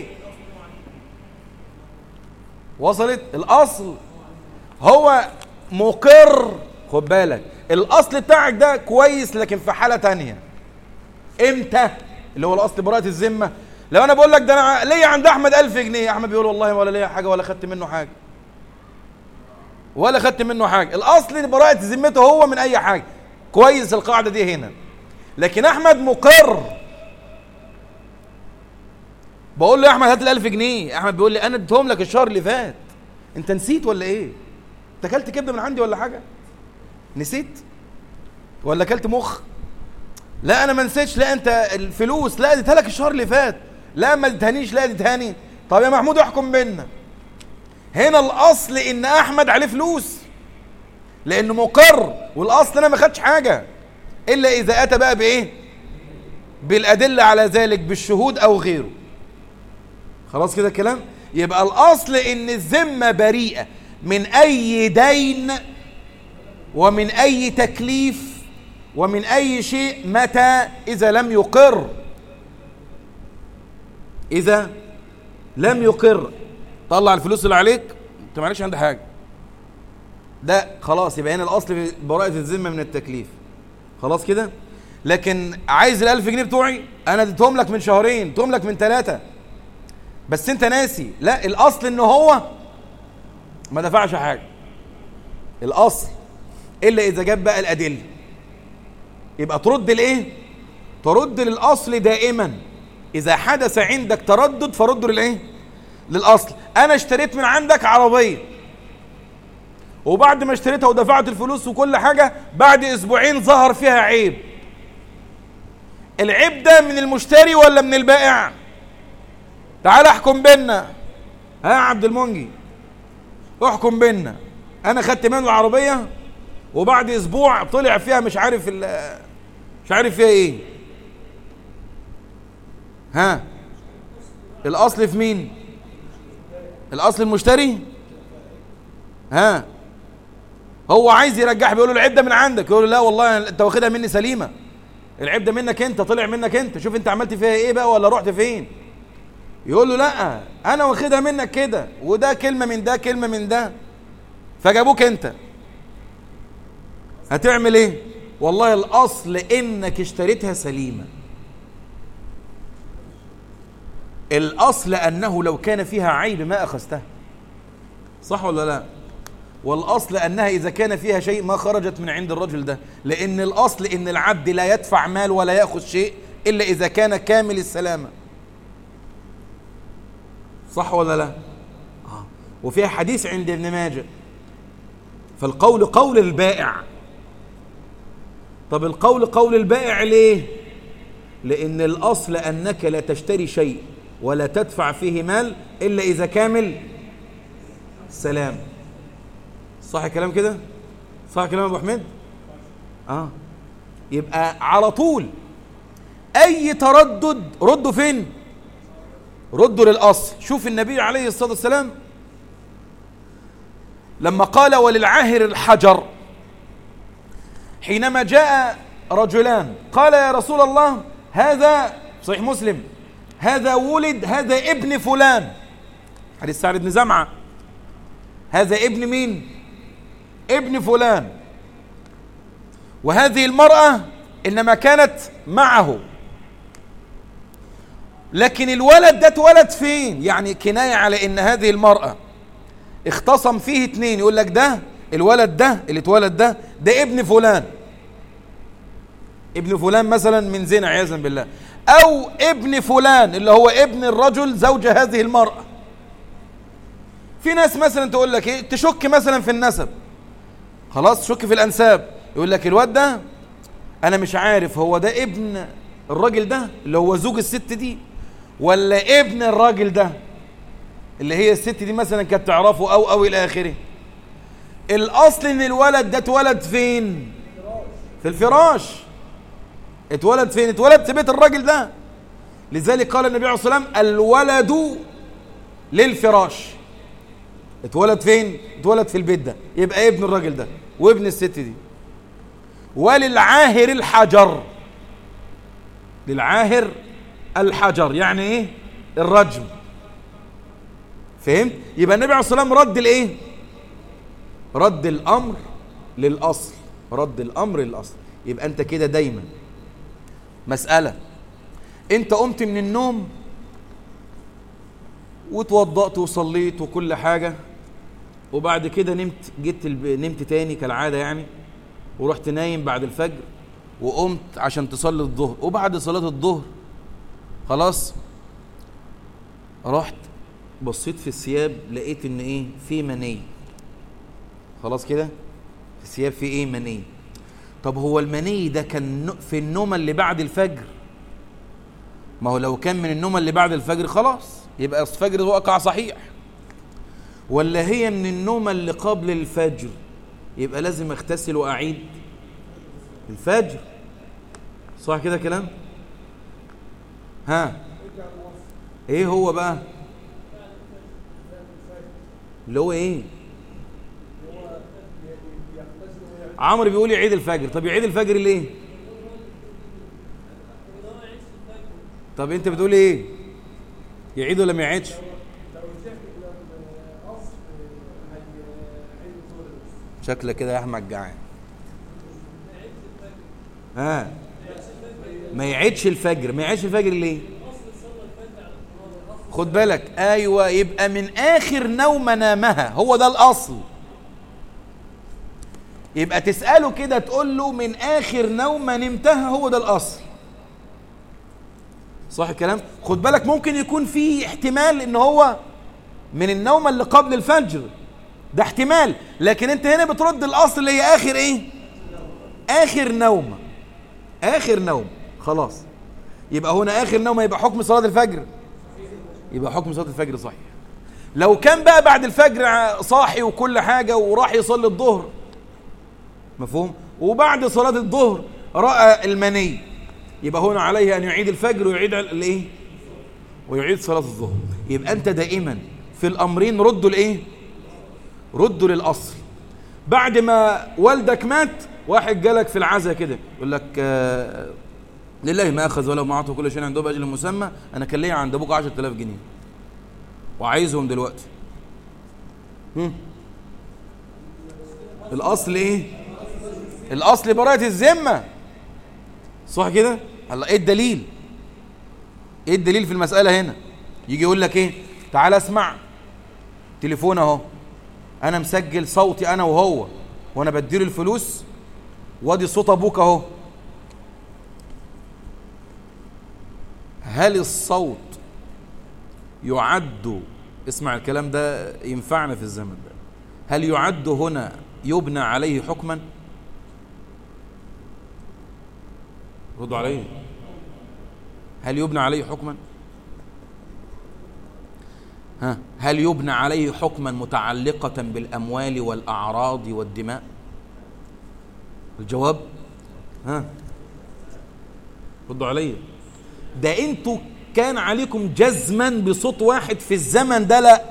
وصلت؟ الأصل هو مقر خد بالك الاصل بتاعك ده كويس لكن في حالة تانية. امتى؟ اللي هو الاصل براءة الذمة. لو انا بقول لك ده انا ليا عند احمد ألف جنيه، احمد بيقول والله ولا ليا حاجة ولا خدت منه حاجة ولا خدت منه حاجة، الاصل براءة ذمته هو من اي حاجة. كويس القاعدة دي هنا. لكن احمد مقر، بقول له يا احمد هات الألف جنيه، احمد بيقول لي انا اديتهم لك الشهر اللي فات. انت نسيت ولا ايه؟ انت اكلت كبده من عندي ولا حاجه؟ نسيت ولا اكلت مخ؟ لا انا ما نسيتش. لا انت الفلوس لا اديتها لك الشهر اللي فات. لا ما اديتهانيش. لا اديتهاني. طب يا محمود احكم بينا. هنا الاصل ان احمد عليه فلوس لانه مقر، والاصل انا ما خدش حاجه الا اذا اتى بقى بايه؟ بالادله على ذلك بالشهود او غيره. خلاص كده الكلام. يبقى الاصل ان الذمه بريئه من اي دين ومن اي تكليف ومن اي شيء متى اذا لم يقر. اذا لم يقر طلع الفلوس اللي عليك، انت معلش عندي حاجه، ده خلاص يبقى هنا الاصل براءه الذمه من التكليف. خلاص كده. لكن عايز الألف جنيه بتوعي انا اديتهم لك من شهرين، اديتهم لك من ثلاثه، بس انت ناسي. لا الاصل ان هو ما دفعش حاجه. الاصل الا اذا جاب بقى الادله، يبقى ترد الايه؟ ترد للاصل دائما. اذا حدث عندك تردد فرده للايه؟ للاصل. انا اشتريت من عندك عربيه، وبعد ما اشتريتها ودفعت الفلوس وكل حاجه بعد اسبوعين ظهر فيها عيب. العيب ده من المشتري ولا من البائع؟ تعال احكم بينا. ها يا عبد المنجي احكم بينا. انا خدت منه العربيه وبعد اسبوع طلع فيها مش عارف مش عارف فيها ايه. ها الاصل في مين؟ الاصل المشتري. ها هو عايز يرجعها، بيقول له العيب ده من عندك، يقول له لا والله انت واخدها مني سليمه، العيب ده منك انت، طلع منك انت، شوف انت عملت فيها ايه بقى ولا رحت فين. يقول له لا انا واخدها منك كده، وده كلمه من ده كلمه من ده، فجابوك انت، هتعمل ايه؟ والله الاصل انك اشتريتها سليمه. الاصل انه لو كان فيها عيب ما اخذتها، صح ولا لا؟ والاصل انها اذا كان فيها شيء ما خرجت من عند الرجل ده، لان الاصل ان العبد لا يدفع مال ولا ياخذ شيء الا اذا كان كامل السلامه، صح ولا لا؟ آه. وفيها حديث عند ابن ماجه، فالقول قول البائع. طب القول قول البائع ليه؟ لان الاصل انك لا تشتري شيء ولا تدفع فيه مال الا اذا كامل سلام. صح كلام كده؟ صح كلام ابو حميد؟ اه يبقى على طول اي تردد رده فين؟ رده للاصل. شوف النبي عليه الصلاه والسلام لما قال وللعاهر الحجر، حينما جاء رجلان قال يا رسول الله هذا صحيح مسلم هذا ولد هذا ابن فلان، حديث سعد بن زمعة، هذا ابن مين؟ ابن فلان، وهذه المرأة إنما كانت معه، لكن الولد ده اتولد فين؟ يعني كناية على إن هذه المرأة اختصم فيه اتنين، يقول لك ده الولد ده اللي اتولد ده ده ابن فلان، ابن فلان مثلا من زنا عياذا بالله، أو ابن فلان اللي هو ابن الرجل زوج هذه المرأة. في ناس مثلا تقول لك ايه، تشك مثلا في النسب، خلاص تشك في الأنساب، يقول لك الواد ده أنا مش عارف هو ده ابن الراجل ده اللي هو زوج الست دي ولا ابن الراجل ده اللي هي الست دي مثلا كانت تعرفه أو أو إلى آخره. الأصل إن الولد ده اتولد فين؟ في الفراش. اتولد فين؟ اتولد في بيت الراجل ده. لذلك قال النبي عليه الصلاة والسلام الولد للفراش. اتولد فين؟ اتولد في البيت ده، يبقى ابن الراجل ده وابن الست دي. وللعاهر الحجر، للعاهر الحجر يعني ايه؟ الرجم. فهمت؟ يبقى النبي عليه الصلاة والسلام رد الايه؟ رد الامر للاصل. رد الأمر للأصل. يبقى أنت كده دايما مسألة أنت قمت من النوم وتوضأت وصليت وكل حاجة، وبعد كده نمت، جيت الب... نمت تاني كالعادة يعني، ورحت نايم بعد الفجر، وقمت عشان تصلي الظهر، وبعد صلاة الظهر خلاص رحت بصيت في الثياب لقيت ان ايه، في مني. خلاص كده في الثياب في ايه، مني. طب هو المني ده كان في النومة اللي بعد الفجر؟ ما هو لو كان من النومة اللي بعد الفجر خلاص يبقى الفجر وقع صحيح، ولا هي من النومة اللي قبل الفجر يبقى لازم اغتسل واعيد الفجر. صح كده كلام؟ ها ايه هو بقى اللي هو ايه؟ عمرو بيقول يعيد الفجر. طب يعيد الفجر ليه؟ طب انت بتقول ايه؟ يعيد ولا ما يعيدش؟ شكلك كده يا احمد جعان. ها ما يعيدش الفجر. ما يعيدش الفجر ليه؟ خد بالك، ايوه، يبقى من اخر نومه نامها، هو ده الاصل. يبقى تساله كده تقول له من اخر نومه نمتها، هو ده الاصل. صح الكلام؟ خد بالك ممكن يكون في احتمال ان هو من النومه اللي قبل الفجر، ده احتمال، لكن انت هنا بترد الاصل اللي هي اخر ايه؟ اخر نومه. اخر نوم خلاص. يبقى هنا اخر نومه، يبقى حكم صلاه الفجر، يبقى حكم صلاه الفجر صحيح. لو كان بقى بعد الفجر صاحي وكل حاجه وراح يصلي الظهر، مفهوم، وبعد صلاه الظهر راى المني، يبقى هنا عليه ان يعيد الفجر ويعيد الايه، ويعيد صلاه الظهر. يبقى انت دائما في الامرين ردوا لايه؟ ردوا للاصل. بعد ما والدك مات، واحد جالك في العزاء كده يقول لك آه لله ما اخذ وله ما اعطى كل شيء عنده باجل مسمى، انا كان ليا عند ابوك عشرة آلاف جنيه وعايزهم دلوقتي. هم؟ الاصل ايه؟ الاصل براءة الذمة. صح كده؟ الله، ايه الدليل؟ ايه الدليل في المسألة هنا؟ يجي يقول لك ايه؟ تعال اسمع تليفون اهو، انا مسجل صوتي انا وهو وانا بديله الفلوس، وادي صوت ابوك اهو. هل الصوت يعد، اسمع الكلام ده ينفعنا في الزمن ده، هل يعد هنا يبنى عليه حكما؟ ردوا عليه، هل يبنى عليه حكما؟ ها، هل يبنى عليه حكما متعلقة بالأموال والأعراض والدماء؟ الجواب ها، ردوا عليه. ده انتوا كان عليكم جزما بصوت واحد في الزمن ده، لا،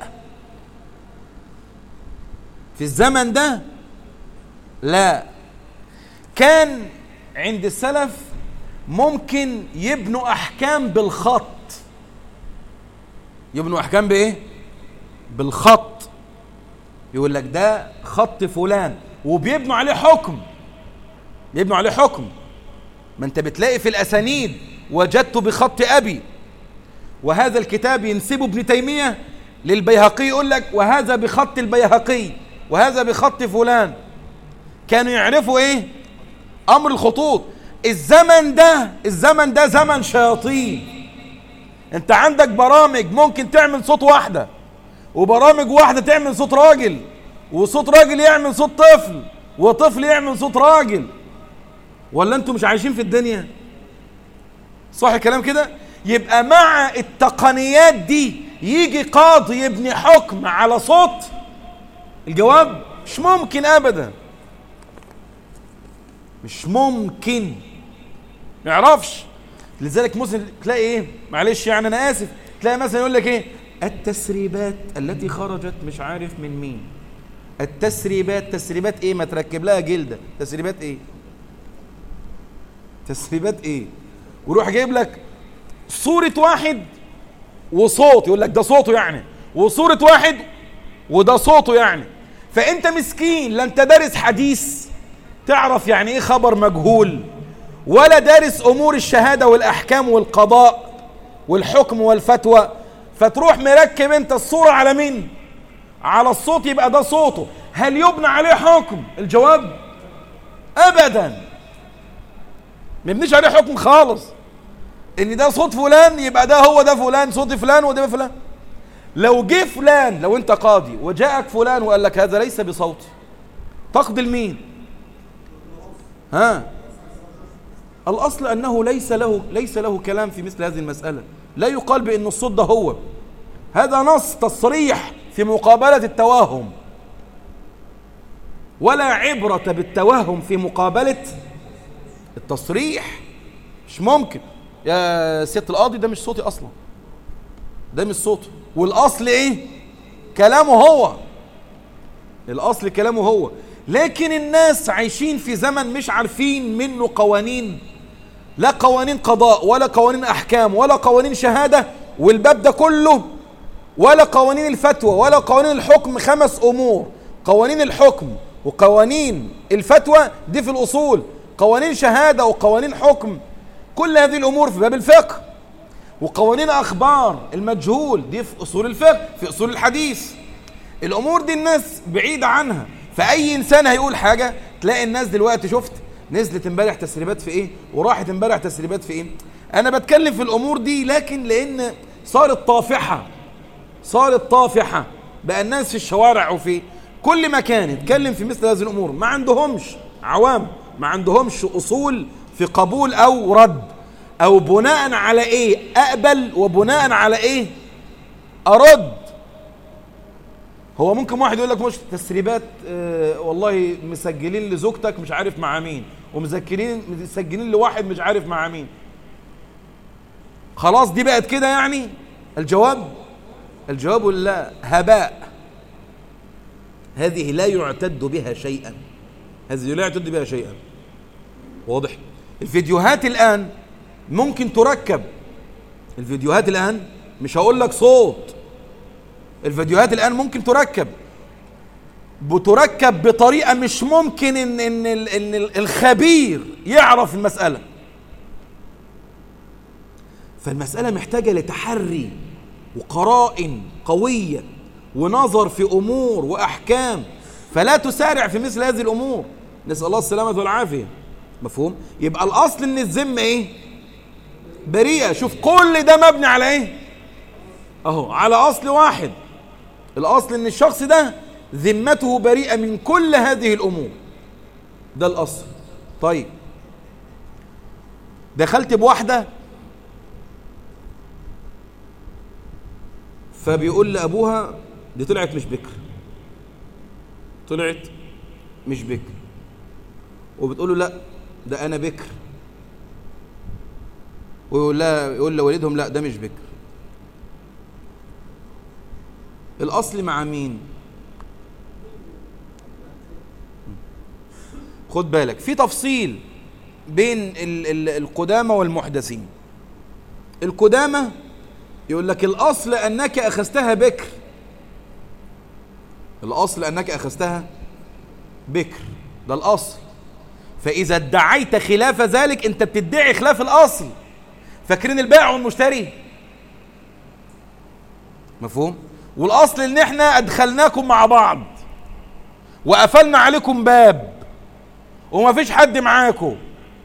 في الزمن ده لا، كان عند السلف ممكن يبنوا احكام بالخط. يبنوا احكام بايه؟ بالخط. يقول لك ده خط فلان، وبيبنوا عليه حكم، بيبنوا عليه حكم. ما انت بتلاقي في الاسانيد وجدت بخط ابي، وهذا الكتاب ينسبه ابن تيمية للبيهقي، يقول لك وهذا بخط البيهقي وهذا بخط فلان. كانوا يعرفوا ايه؟ امر الخطوط. الزمن ده الزمن ده زمن شياطين. انت عندك برامج ممكن تعمل صوت واحدة، وبرامج واحدة تعمل صوت راجل، وصوت راجل يعمل صوت طفل، وطفل يعمل صوت راجل. ولا انتوا مش عايشين في الدنيا؟ صح الكلام كده؟ يبقى مع التقنيات دي يجي قاضي يبني حكم على صوت؟ الجواب مش ممكن ابدا، مش ممكن، ما يعرفش. لذلك مسلم تلاقي ايه، معلش يعني انا اسف، تلاقي مثلا يقول لك ايه، التسريبات التي خرجت مش عارف من مين. التسريبات، تسريبات ايه؟ ما تركب لها جلده. تسريبات ايه؟ تسريبات ايه؟ وروح جايب لك صورة واحد وصوت، يقول لك ده صوته يعني، وصورة واحد وده صوته يعني. فانت مسكين، لا انت دارس حديث تعرف يعني ايه خبر مجهول، ولا دارس امور الشهادة والاحكام والقضاء والحكم والفتوى، فتروح مركب انت الصورة على مين؟ على الصوت، يبقى ده صوته. هل يبنى عليه حكم؟ الجواب ابدا، ما يبنيش عليه حكم خالص. ان ده صوت فلان يبقى ده هو ده فلان، صوت فلان وده فلان. لو جه فلان، لو انت قاضي وجاءك فلان وقال لك هذا ليس بصوتي، تقضي لمين؟ ها؟ الاصل انه ليس له ليس له كلام في مثل هذه المسألة. لا يقال بان الصوت ده هو. هذا نص تصريح في مقابلة التوهم، ولا عبرة بالتوهم في مقابلة التصريح. مش ممكن يا سيادة القاضي، ده مش صوتي اصلا، ده مش صوته. والاصل ايه؟ كلامه هو، الاصل كلامه هو. لكن الناس عايشين في زمن مش عارفين منه قوانين، لا قوانين قضاء ولا قوانين احكام ولا قوانين شهادة، والباب ده كله ولا قوانين الفتوى ولا قوانين الحكم. خمس امور: قوانين الحكم وقوانين الفتوى دي في الاصول، قوانين شهادة وقوانين حكم كل هذه الامور في باب الفقه، وقوانين اخبار المجهول دي في اصول الفقه، في اصول الحديث. الامور دي الناس بعيدة عنها، فاي انسان هيقول حاجة تلاقي الناس دلوقتي شفت نزلت امبارح تسريبات في ايه وراحت امبارح تسريبات في ايه. انا بتكلم في الامور دي لكن لان صارت طافحة، صارت طافحة بقى الناس في الشوارع وفي كل مكان يتكلم في مثل هذه الامور. ما عندهمش عوام، ما عندهمش اصول في قبول او رد، او بناء على ايه اقبل وبناء على ايه ارد. هو ممكن واحد يقول لك مش تسريبات اه والله مسجلين لزوجتك مش عارف مع مين، ومسجلين مسجلين لواحد مش عارف مع مين، خلاص دي بقت كده يعني. الجواب الجواب لا، هباء. هذه لا يعتد بها شيئا، هذه لا يعتد بها شيئا. واضح؟ الفيديوهات الآن ممكن تركب، الفيديوهات الآن مش هقول لك صوت، الفيديوهات الآن ممكن تركب، بتركب بطريقة مش ممكن إن, إن, إن الخبير يعرف المسألة. فالمسألة محتاجة لتحري وقرائن قوية ونظر في أمور وأحكام، فلا تسارع في مثل هذه الأمور. نسأل الله السلامة والعافية. مفهوم؟ يبقى الأصل إن الذمة إيه؟ بريئة. شوف كل ده مبني على إيه؟ أهو على أصل واحد، الأصل إن الشخص ده ذمته بريئة من كل هذه الأمور، ده الأصل. طيب دخلت بواحدة فبيقول لأبوها دي طلعت مش بكر، طلعت مش بكر، وبتقول له لا ده أنا بكر، ويقول لها يقول لوالدهم لا ده مش بكر. الأصل مع مين؟ خد بالك في تفصيل بين القدامى والمحدثين. القدامى يقول لك الأصل أنك أخذتها بكر، الأصل أنك أخذتها بكر، ده الأصل. فإذا ادعيت خلاف ذلك أنت بتدعي خلاف الأصل. فاكرين البائع والمشتري؟ مفهوم؟ والأصل إن احنا أدخلناكم مع بعض وقفلنا عليكم باب وما فيش حد معاكم.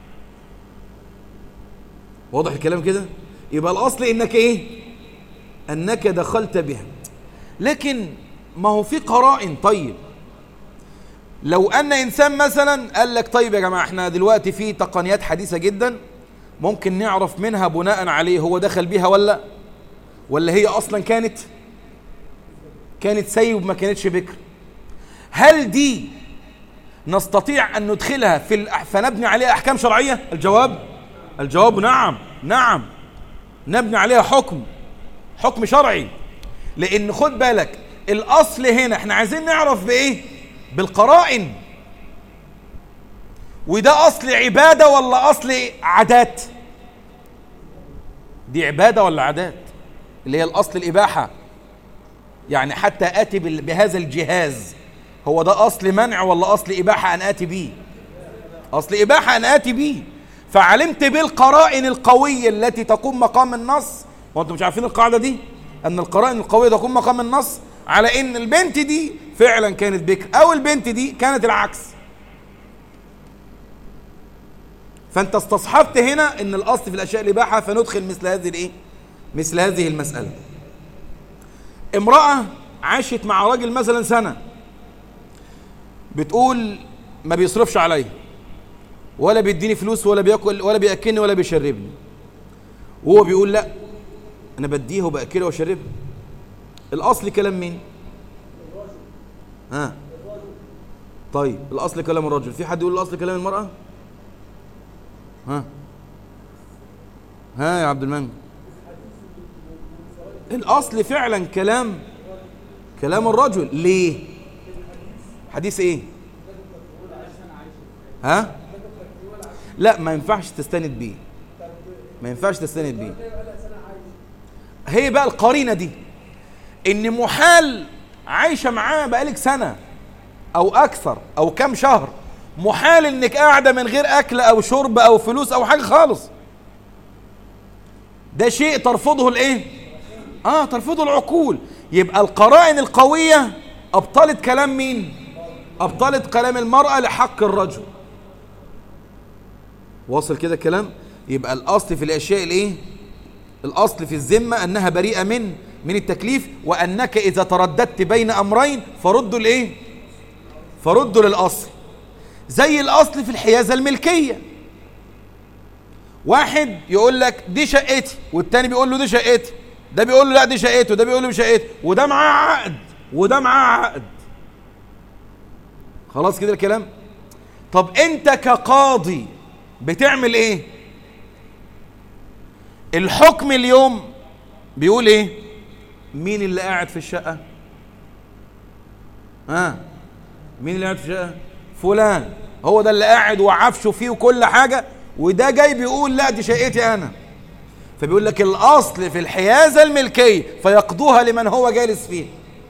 واضح الكلام كده؟ يبقى الأصل إنك إيه؟ أنك دخلت بها. لكن ما هو في قرائن. طيب لو أن إنسان مثلا قال لك طيب يا جماعة احنا دلوقتي في تقنيات حديثة جدا ممكن نعرف منها بناء عليه هو دخل بيها ولا ولا هي أصلا كانت كانت سيب ما كانتش بكر. هل دي نستطيع أن ندخلها في الأح... فنبني عليها أحكام شرعية؟ الجواب الجواب نعم نعم نبني عليها حكم حكم شرعي. لأن خد بالك الأصل هنا احنا عايزين نعرف بإيه؟ بالقرائن. وده أصل عبادة ولا أصل عادات؟ دي عبادة ولا عادات؟ اللي هي الأصل الإباحة، يعني حتى آتي بهذا الجهاز، هو ده أصل منع ولا أصل إباحة أن آتي به؟ أصل إباحة أنا آتي به، فعلمت بالقرائن القوية التي تقوم مقام النص. وأنتم مش عارفين القاعدة دي؟ أن القرائن القوية تقوم مقام النص على إن البنت دي فعلا كانت بكر، أو البنت دي كانت العكس. فأنت استصحبت هنا إن الأصل في الأشياء الإباحة، فندخل مثل هذه الإيه؟ مثل هذه المسألة. امرأة عاشت مع راجل مثلا سنة، بتقول ما بيصرفش عليا ولا بيديني فلوس ولا بياكل ولا بيأكلني ولا بيشربني، وهو بيقول لا أنا بديها وبأكلها وأشربها. الأصل كلام مين؟ ها طيب الأصل كلام الرجل. في حد يقول الأصل كلام المرأة؟ ها ها يا عبد المنعم، الأصل فعلا كلام كلام الرجل. ليه؟ حديث ايه؟ ها؟ لا ما ينفعش تستند بيه، ما ينفعش تستند بيه. هي بقى القرينة دي ان محال عايشة معاه بقالك سنة او اكثر او كام شهر، محال انك قاعدة من غير اكل او شرب او فلوس او حاجة خالص. ده شيء ترفضه الايه؟ اه ترفضه العقول. يبقى القرائن القوية ابطلت كلام مين؟ ابطلت كلام المرأة لحق الرجل. واصل كده الكلام؟ يبقى الاصل في الاشياء الايه؟ الاصل في الذمة انها بريئة من من التكليف، وانك اذا ترددت بين امرين فردوا الايه؟ فردوا للاصل. زي الاصل في الحيازة الملكية، واحد يقول لك دي شقتي والتاني بيقول له دي شقتي، ده بيقول له لا دي شقته وده بيقول له شقته، وده معاه عقد وده معاه عقد. خلاص كده الكلام؟ طب انت كقاضي بتعمل ايه؟ الحكم اليوم بيقول ايه؟ مين اللي قاعد في الشقة؟ ها مين اللي قاعد في الشقة؟ فلان، هو ده اللي قاعد وعفشه فيه وكل حاجة، وده جاي بيقول لا دي شقتي انا. فبيقول لك الاصل في الحيازة الملكية فيقضوها لمن هو جالس فيه.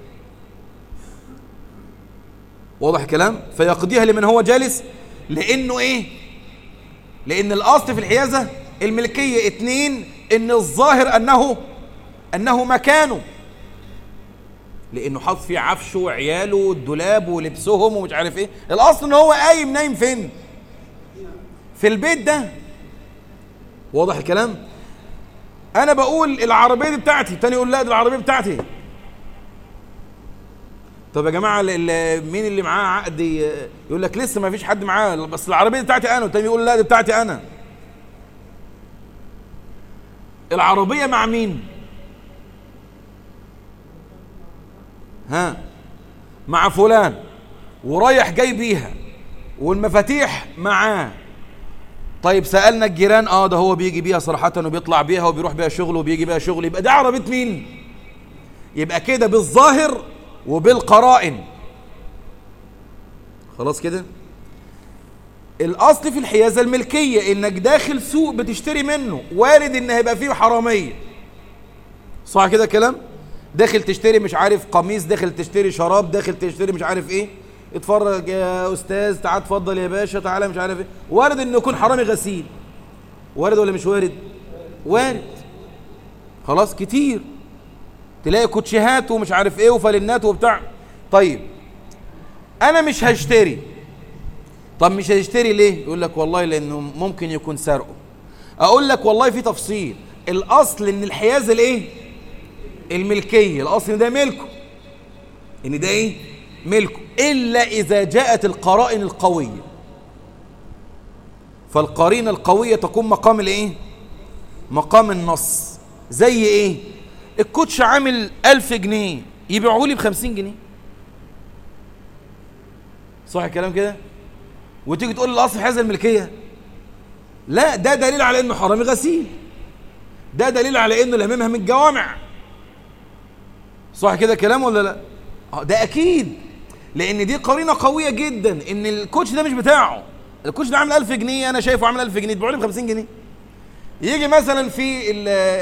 واضح الكلام؟ فيقضيها لمن هو جالس. لانه ايه؟ لان الاصل في الحيازة الملكية اتنين، ان الظاهر انه انه مكانه، لانه حاط فيه عفشه وعياله والدولاب ولبسهم ومش عارف ايه. الاصل ان هو قايم نايم فين؟ في البيت ده. واضح الكلام؟ انا بقول العربية دي بتاعتي، التاني يقول لا دي العربية بتاعتي. طب يا جماعة مين اللي معاه عقد؟ يقول لك لسه ما فيش حد معاه، بس العربية دي بتاعتي انا، والتاني يقول لا دي بتاعتي انا. العربية مع مين؟ ها مع فلان، ورايح جاي بيها والمفاتيح معاه. طيب سألنا الجيران، اه ده هو بيجي بيها صراحة وبيطلع بيها وبيروح بيها شغل وبيجي بيها شغل. يبقى ده عربية مين؟ يبقى كده بالظاهر وبالقرائن. خلاص كده؟ الاصل في الحيازة الملكية انك داخل سوق بتشتري منه، وارد ان هيبقى فيه حرامية. صح كده كلام؟ داخل تشتري مش عارف قميص، داخل تشتري شراب، داخل تشتري مش عارف ايه، اتفرج يا استاذ، تعال اتفضل يا باشا، تعالى مش عارف ايه. وارد انه يكون حرامي غسيل. وارد ولا مش وارد؟ وارد. خلاص كتير تلاقي كوتشيهات ومش عارف ايه وفالينات وبتاع. طيب انا مش هشتري. طب مش هشتري ليه؟ يقول لك والله لانه ممكن يكون سرقه. اقول لك والله في تفصيل. الاصل ان الحيازه الايه؟ الملكيه. الاصل ان ده ملكه، ان ده ايه؟ ملكه، الا اذا جاءت القرائن القويه. فالقرينه القويه تقوم مقام الايه؟ مقام النص. زي ايه؟ الكوتش عامل ألف جنيه يبيعوا لي بخمسين جنيه. صح الكلام كده؟ وتيجي تقول الاصل الحيازه الملكيه؟ لا، ده دليل على انه حرامي غسيل، ده دليل على انه لممها من الجوامع. صح كده كلام ولا لا؟ ده اكيد، لان دي قرينه قويه جدا ان الكوتش ده مش بتاعه. الكوتش ده عامل ألف جنيه، انا شايفه عامل ألف جنيه، تبيعوا لي ب خمسين جنيه. يجي مثلا في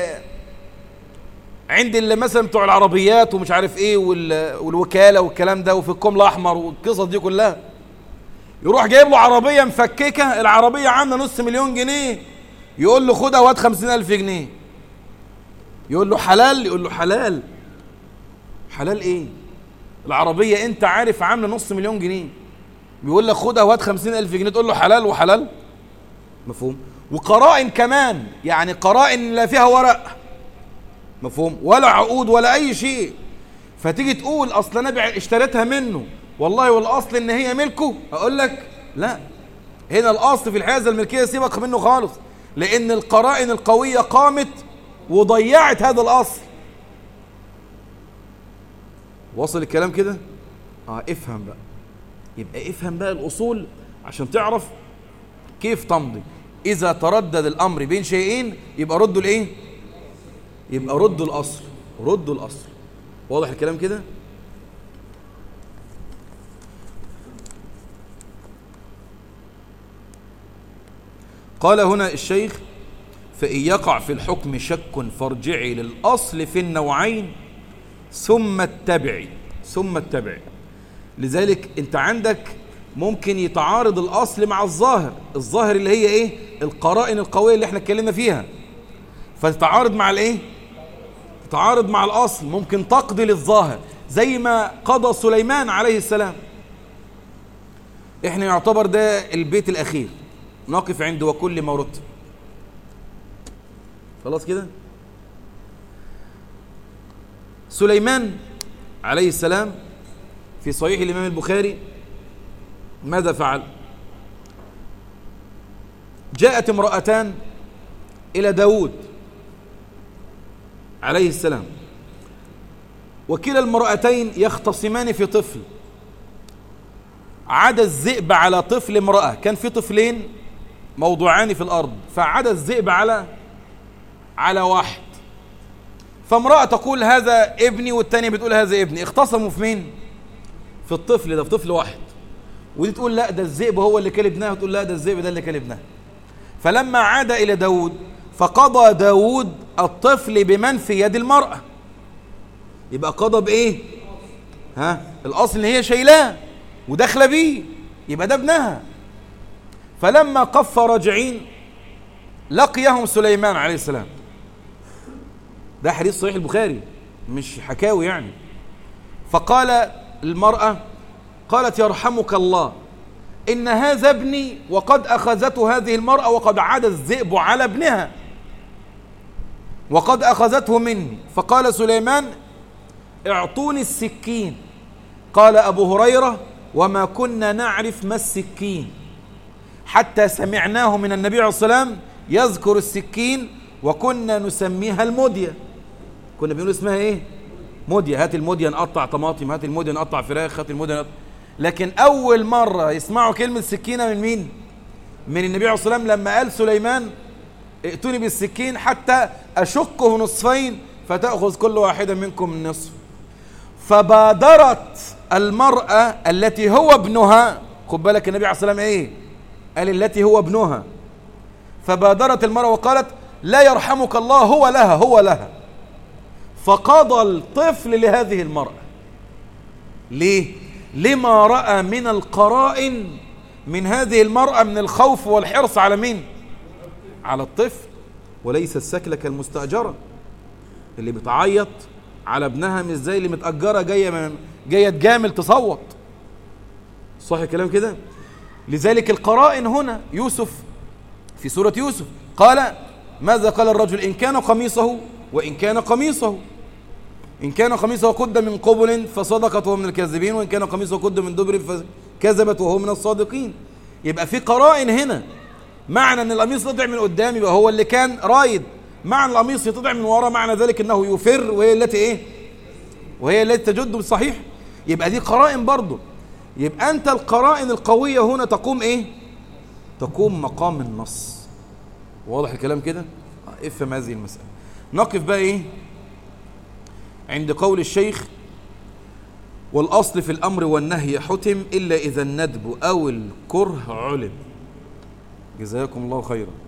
عند مثلا بتوع العربيات ومش عارف ايه والوكاله والكلام ده، وفي الكوم الاحمر والقصص دي كلها، يروح جايب له عربية مفككة، العربية عاملة نص مليون جنيه، يقول له خدها وهات خمسين ألف جنيه. يقول له حلال؟ يقول له حلال. حلال ايه؟ العربية انت عارف عاملة نص مليون جنيه، بيقول لك خدها وهات خمسين ألف جنيه، تقول له حلال؟ وحلال مفهوم. وقرائن كمان، يعني قرائن لا فيها ورق مفهوم، ولا عقود ولا اي شيء، فتيجي تقول اصل انا اشتريتها منه والله والاصل ان هي ملكه، اقول لك لا، هنا الاصل في الحيازه الملكيه سيبك منه خالص، لان القرائن القويه قامت وضيعت هذا الاصل. وصل الكلام كده؟ اه افهم بقى، يبقى افهم بقى الاصول عشان تعرف كيف تمضي. اذا تردد الامر بين شيئين يبقى ردوا الايه؟ يبقى ردوا الاصل، ردوا الاصل. واضح الكلام كده؟ قال هنا الشيخ: فإن يقع في الحكم شك فارجعي للأصل في النوعين ثم اتبعي ثم اتبعي. لذلك انت عندك ممكن يتعارض الأصل مع الظاهر، الظاهر اللي هي ايه؟ القرائن القوية اللي احنا اتكلمنا فيها، فتتعارض مع الايه؟ تتعارض مع الأصل، ممكن تقضي للظاهر زي ما قضى سليمان عليه السلام. احنا يعتبر ده البيت الأخير نقف عند وكل ما رتب. خلاص كده؟ سليمان عليه السلام في صحيح الإمام البخاري ماذا فعل؟ جاءت امرأتان إلى داود عليه السلام، وكلا المرأتين يختصمان في طفل. عدا الذئب على طفل امرأة، كان في طفلين موضوعان في الأرض، فعدا الذئب على على واحد. فامرأة تقول هذا ابني والتانية بتقول هذا ابني، اختصموا في مين؟ في الطفل ده، في طفل واحد. ودي تقول لا ده الذئب هو اللي كل ابنها، وتقول لا ده الذئب ده اللي كل ابنها. فلما عاد إلى داود فقضى داود الطفل بمن في يد المرأة. يبقى قضى بإيه؟ ها؟ الأصل إن هي شايلاه وداخله بيه، يبقى ده ابنها. فلما قف راجعين لقيهم سليمان عليه السلام. ده حديث صحيح البخاري مش حكاوي يعني. فقال المرأة، قالت يرحمك الله إن هذا ابني وقد أخذته هذه المرأة وقد عاد الذئب على ابنها وقد أخذته مني. فقال سليمان اعطوني السكين. قال أبو هريرة وما كنا نعرف ما السكين حتى سمعناه من النبي عليه الصلاة والسلام يذكر السكين وكنا نسميها المدية. كنا بنقول اسمها ايه؟ مدية. هات المدية نقطع طماطم، هات المدية نقطع فراخ، هات المدية نقطع. لكن أول مرة يسمعوا كلمة سكينة من مين؟ من النبي عليه الصلاة والسلام لما قال سليمان ائتوني بالسكين حتى أشقه نصفين فتأخذ كل واحدة منكم نصف. فبادرت المرأة التي هو ابنها، خد بالك النبي عليه الصلاة والسلام ايه؟ قال التي هو ابنها. فبادرت المرأة وقالت لا يرحمك الله هو لها هو لها. فقضى الطفل لهذه المرأة. ليه؟ لما رأى من القرائن من هذه المرأة من الخوف والحرص على مين؟ على الطفل، وليس السكلة كالمستأجرة اللي بتعيط على ابنها مش زي اللي متأجرة جاية من جاية تجامل تصوت. صح الكلام كده؟ لذلك القرائن هنا يوسف في سورة يوسف قال ماذا قال الرجل إن كان قميصه وإن كان قميصه إن كان قميصه قد من قبل فصدقت وهو من الكاذبين وإن كان قميصه قد من دبر فكذبت وهو من الصادقين. يبقى في قرائن هنا. معنى أن القميص يطلع من قدام يبقى هو اللي كان رايد، معنى القميص يطلع من وراء معنى ذلك أنه يفر وهي التي إيه؟ وهي التي تجد بالصحيح. يبقى دي قرائن برضه. يبقى أنت القرائن القوية هنا تقوم إيه؟ تقوم مقام النص. واضح الكلام كده؟ افهم هذه المسألة. نقف بقى إيه؟ عند قول الشيخ والأصل في الأمر والنهي حتم إلا إذا الندب أو الكره علم. جزاكم الله خيرا.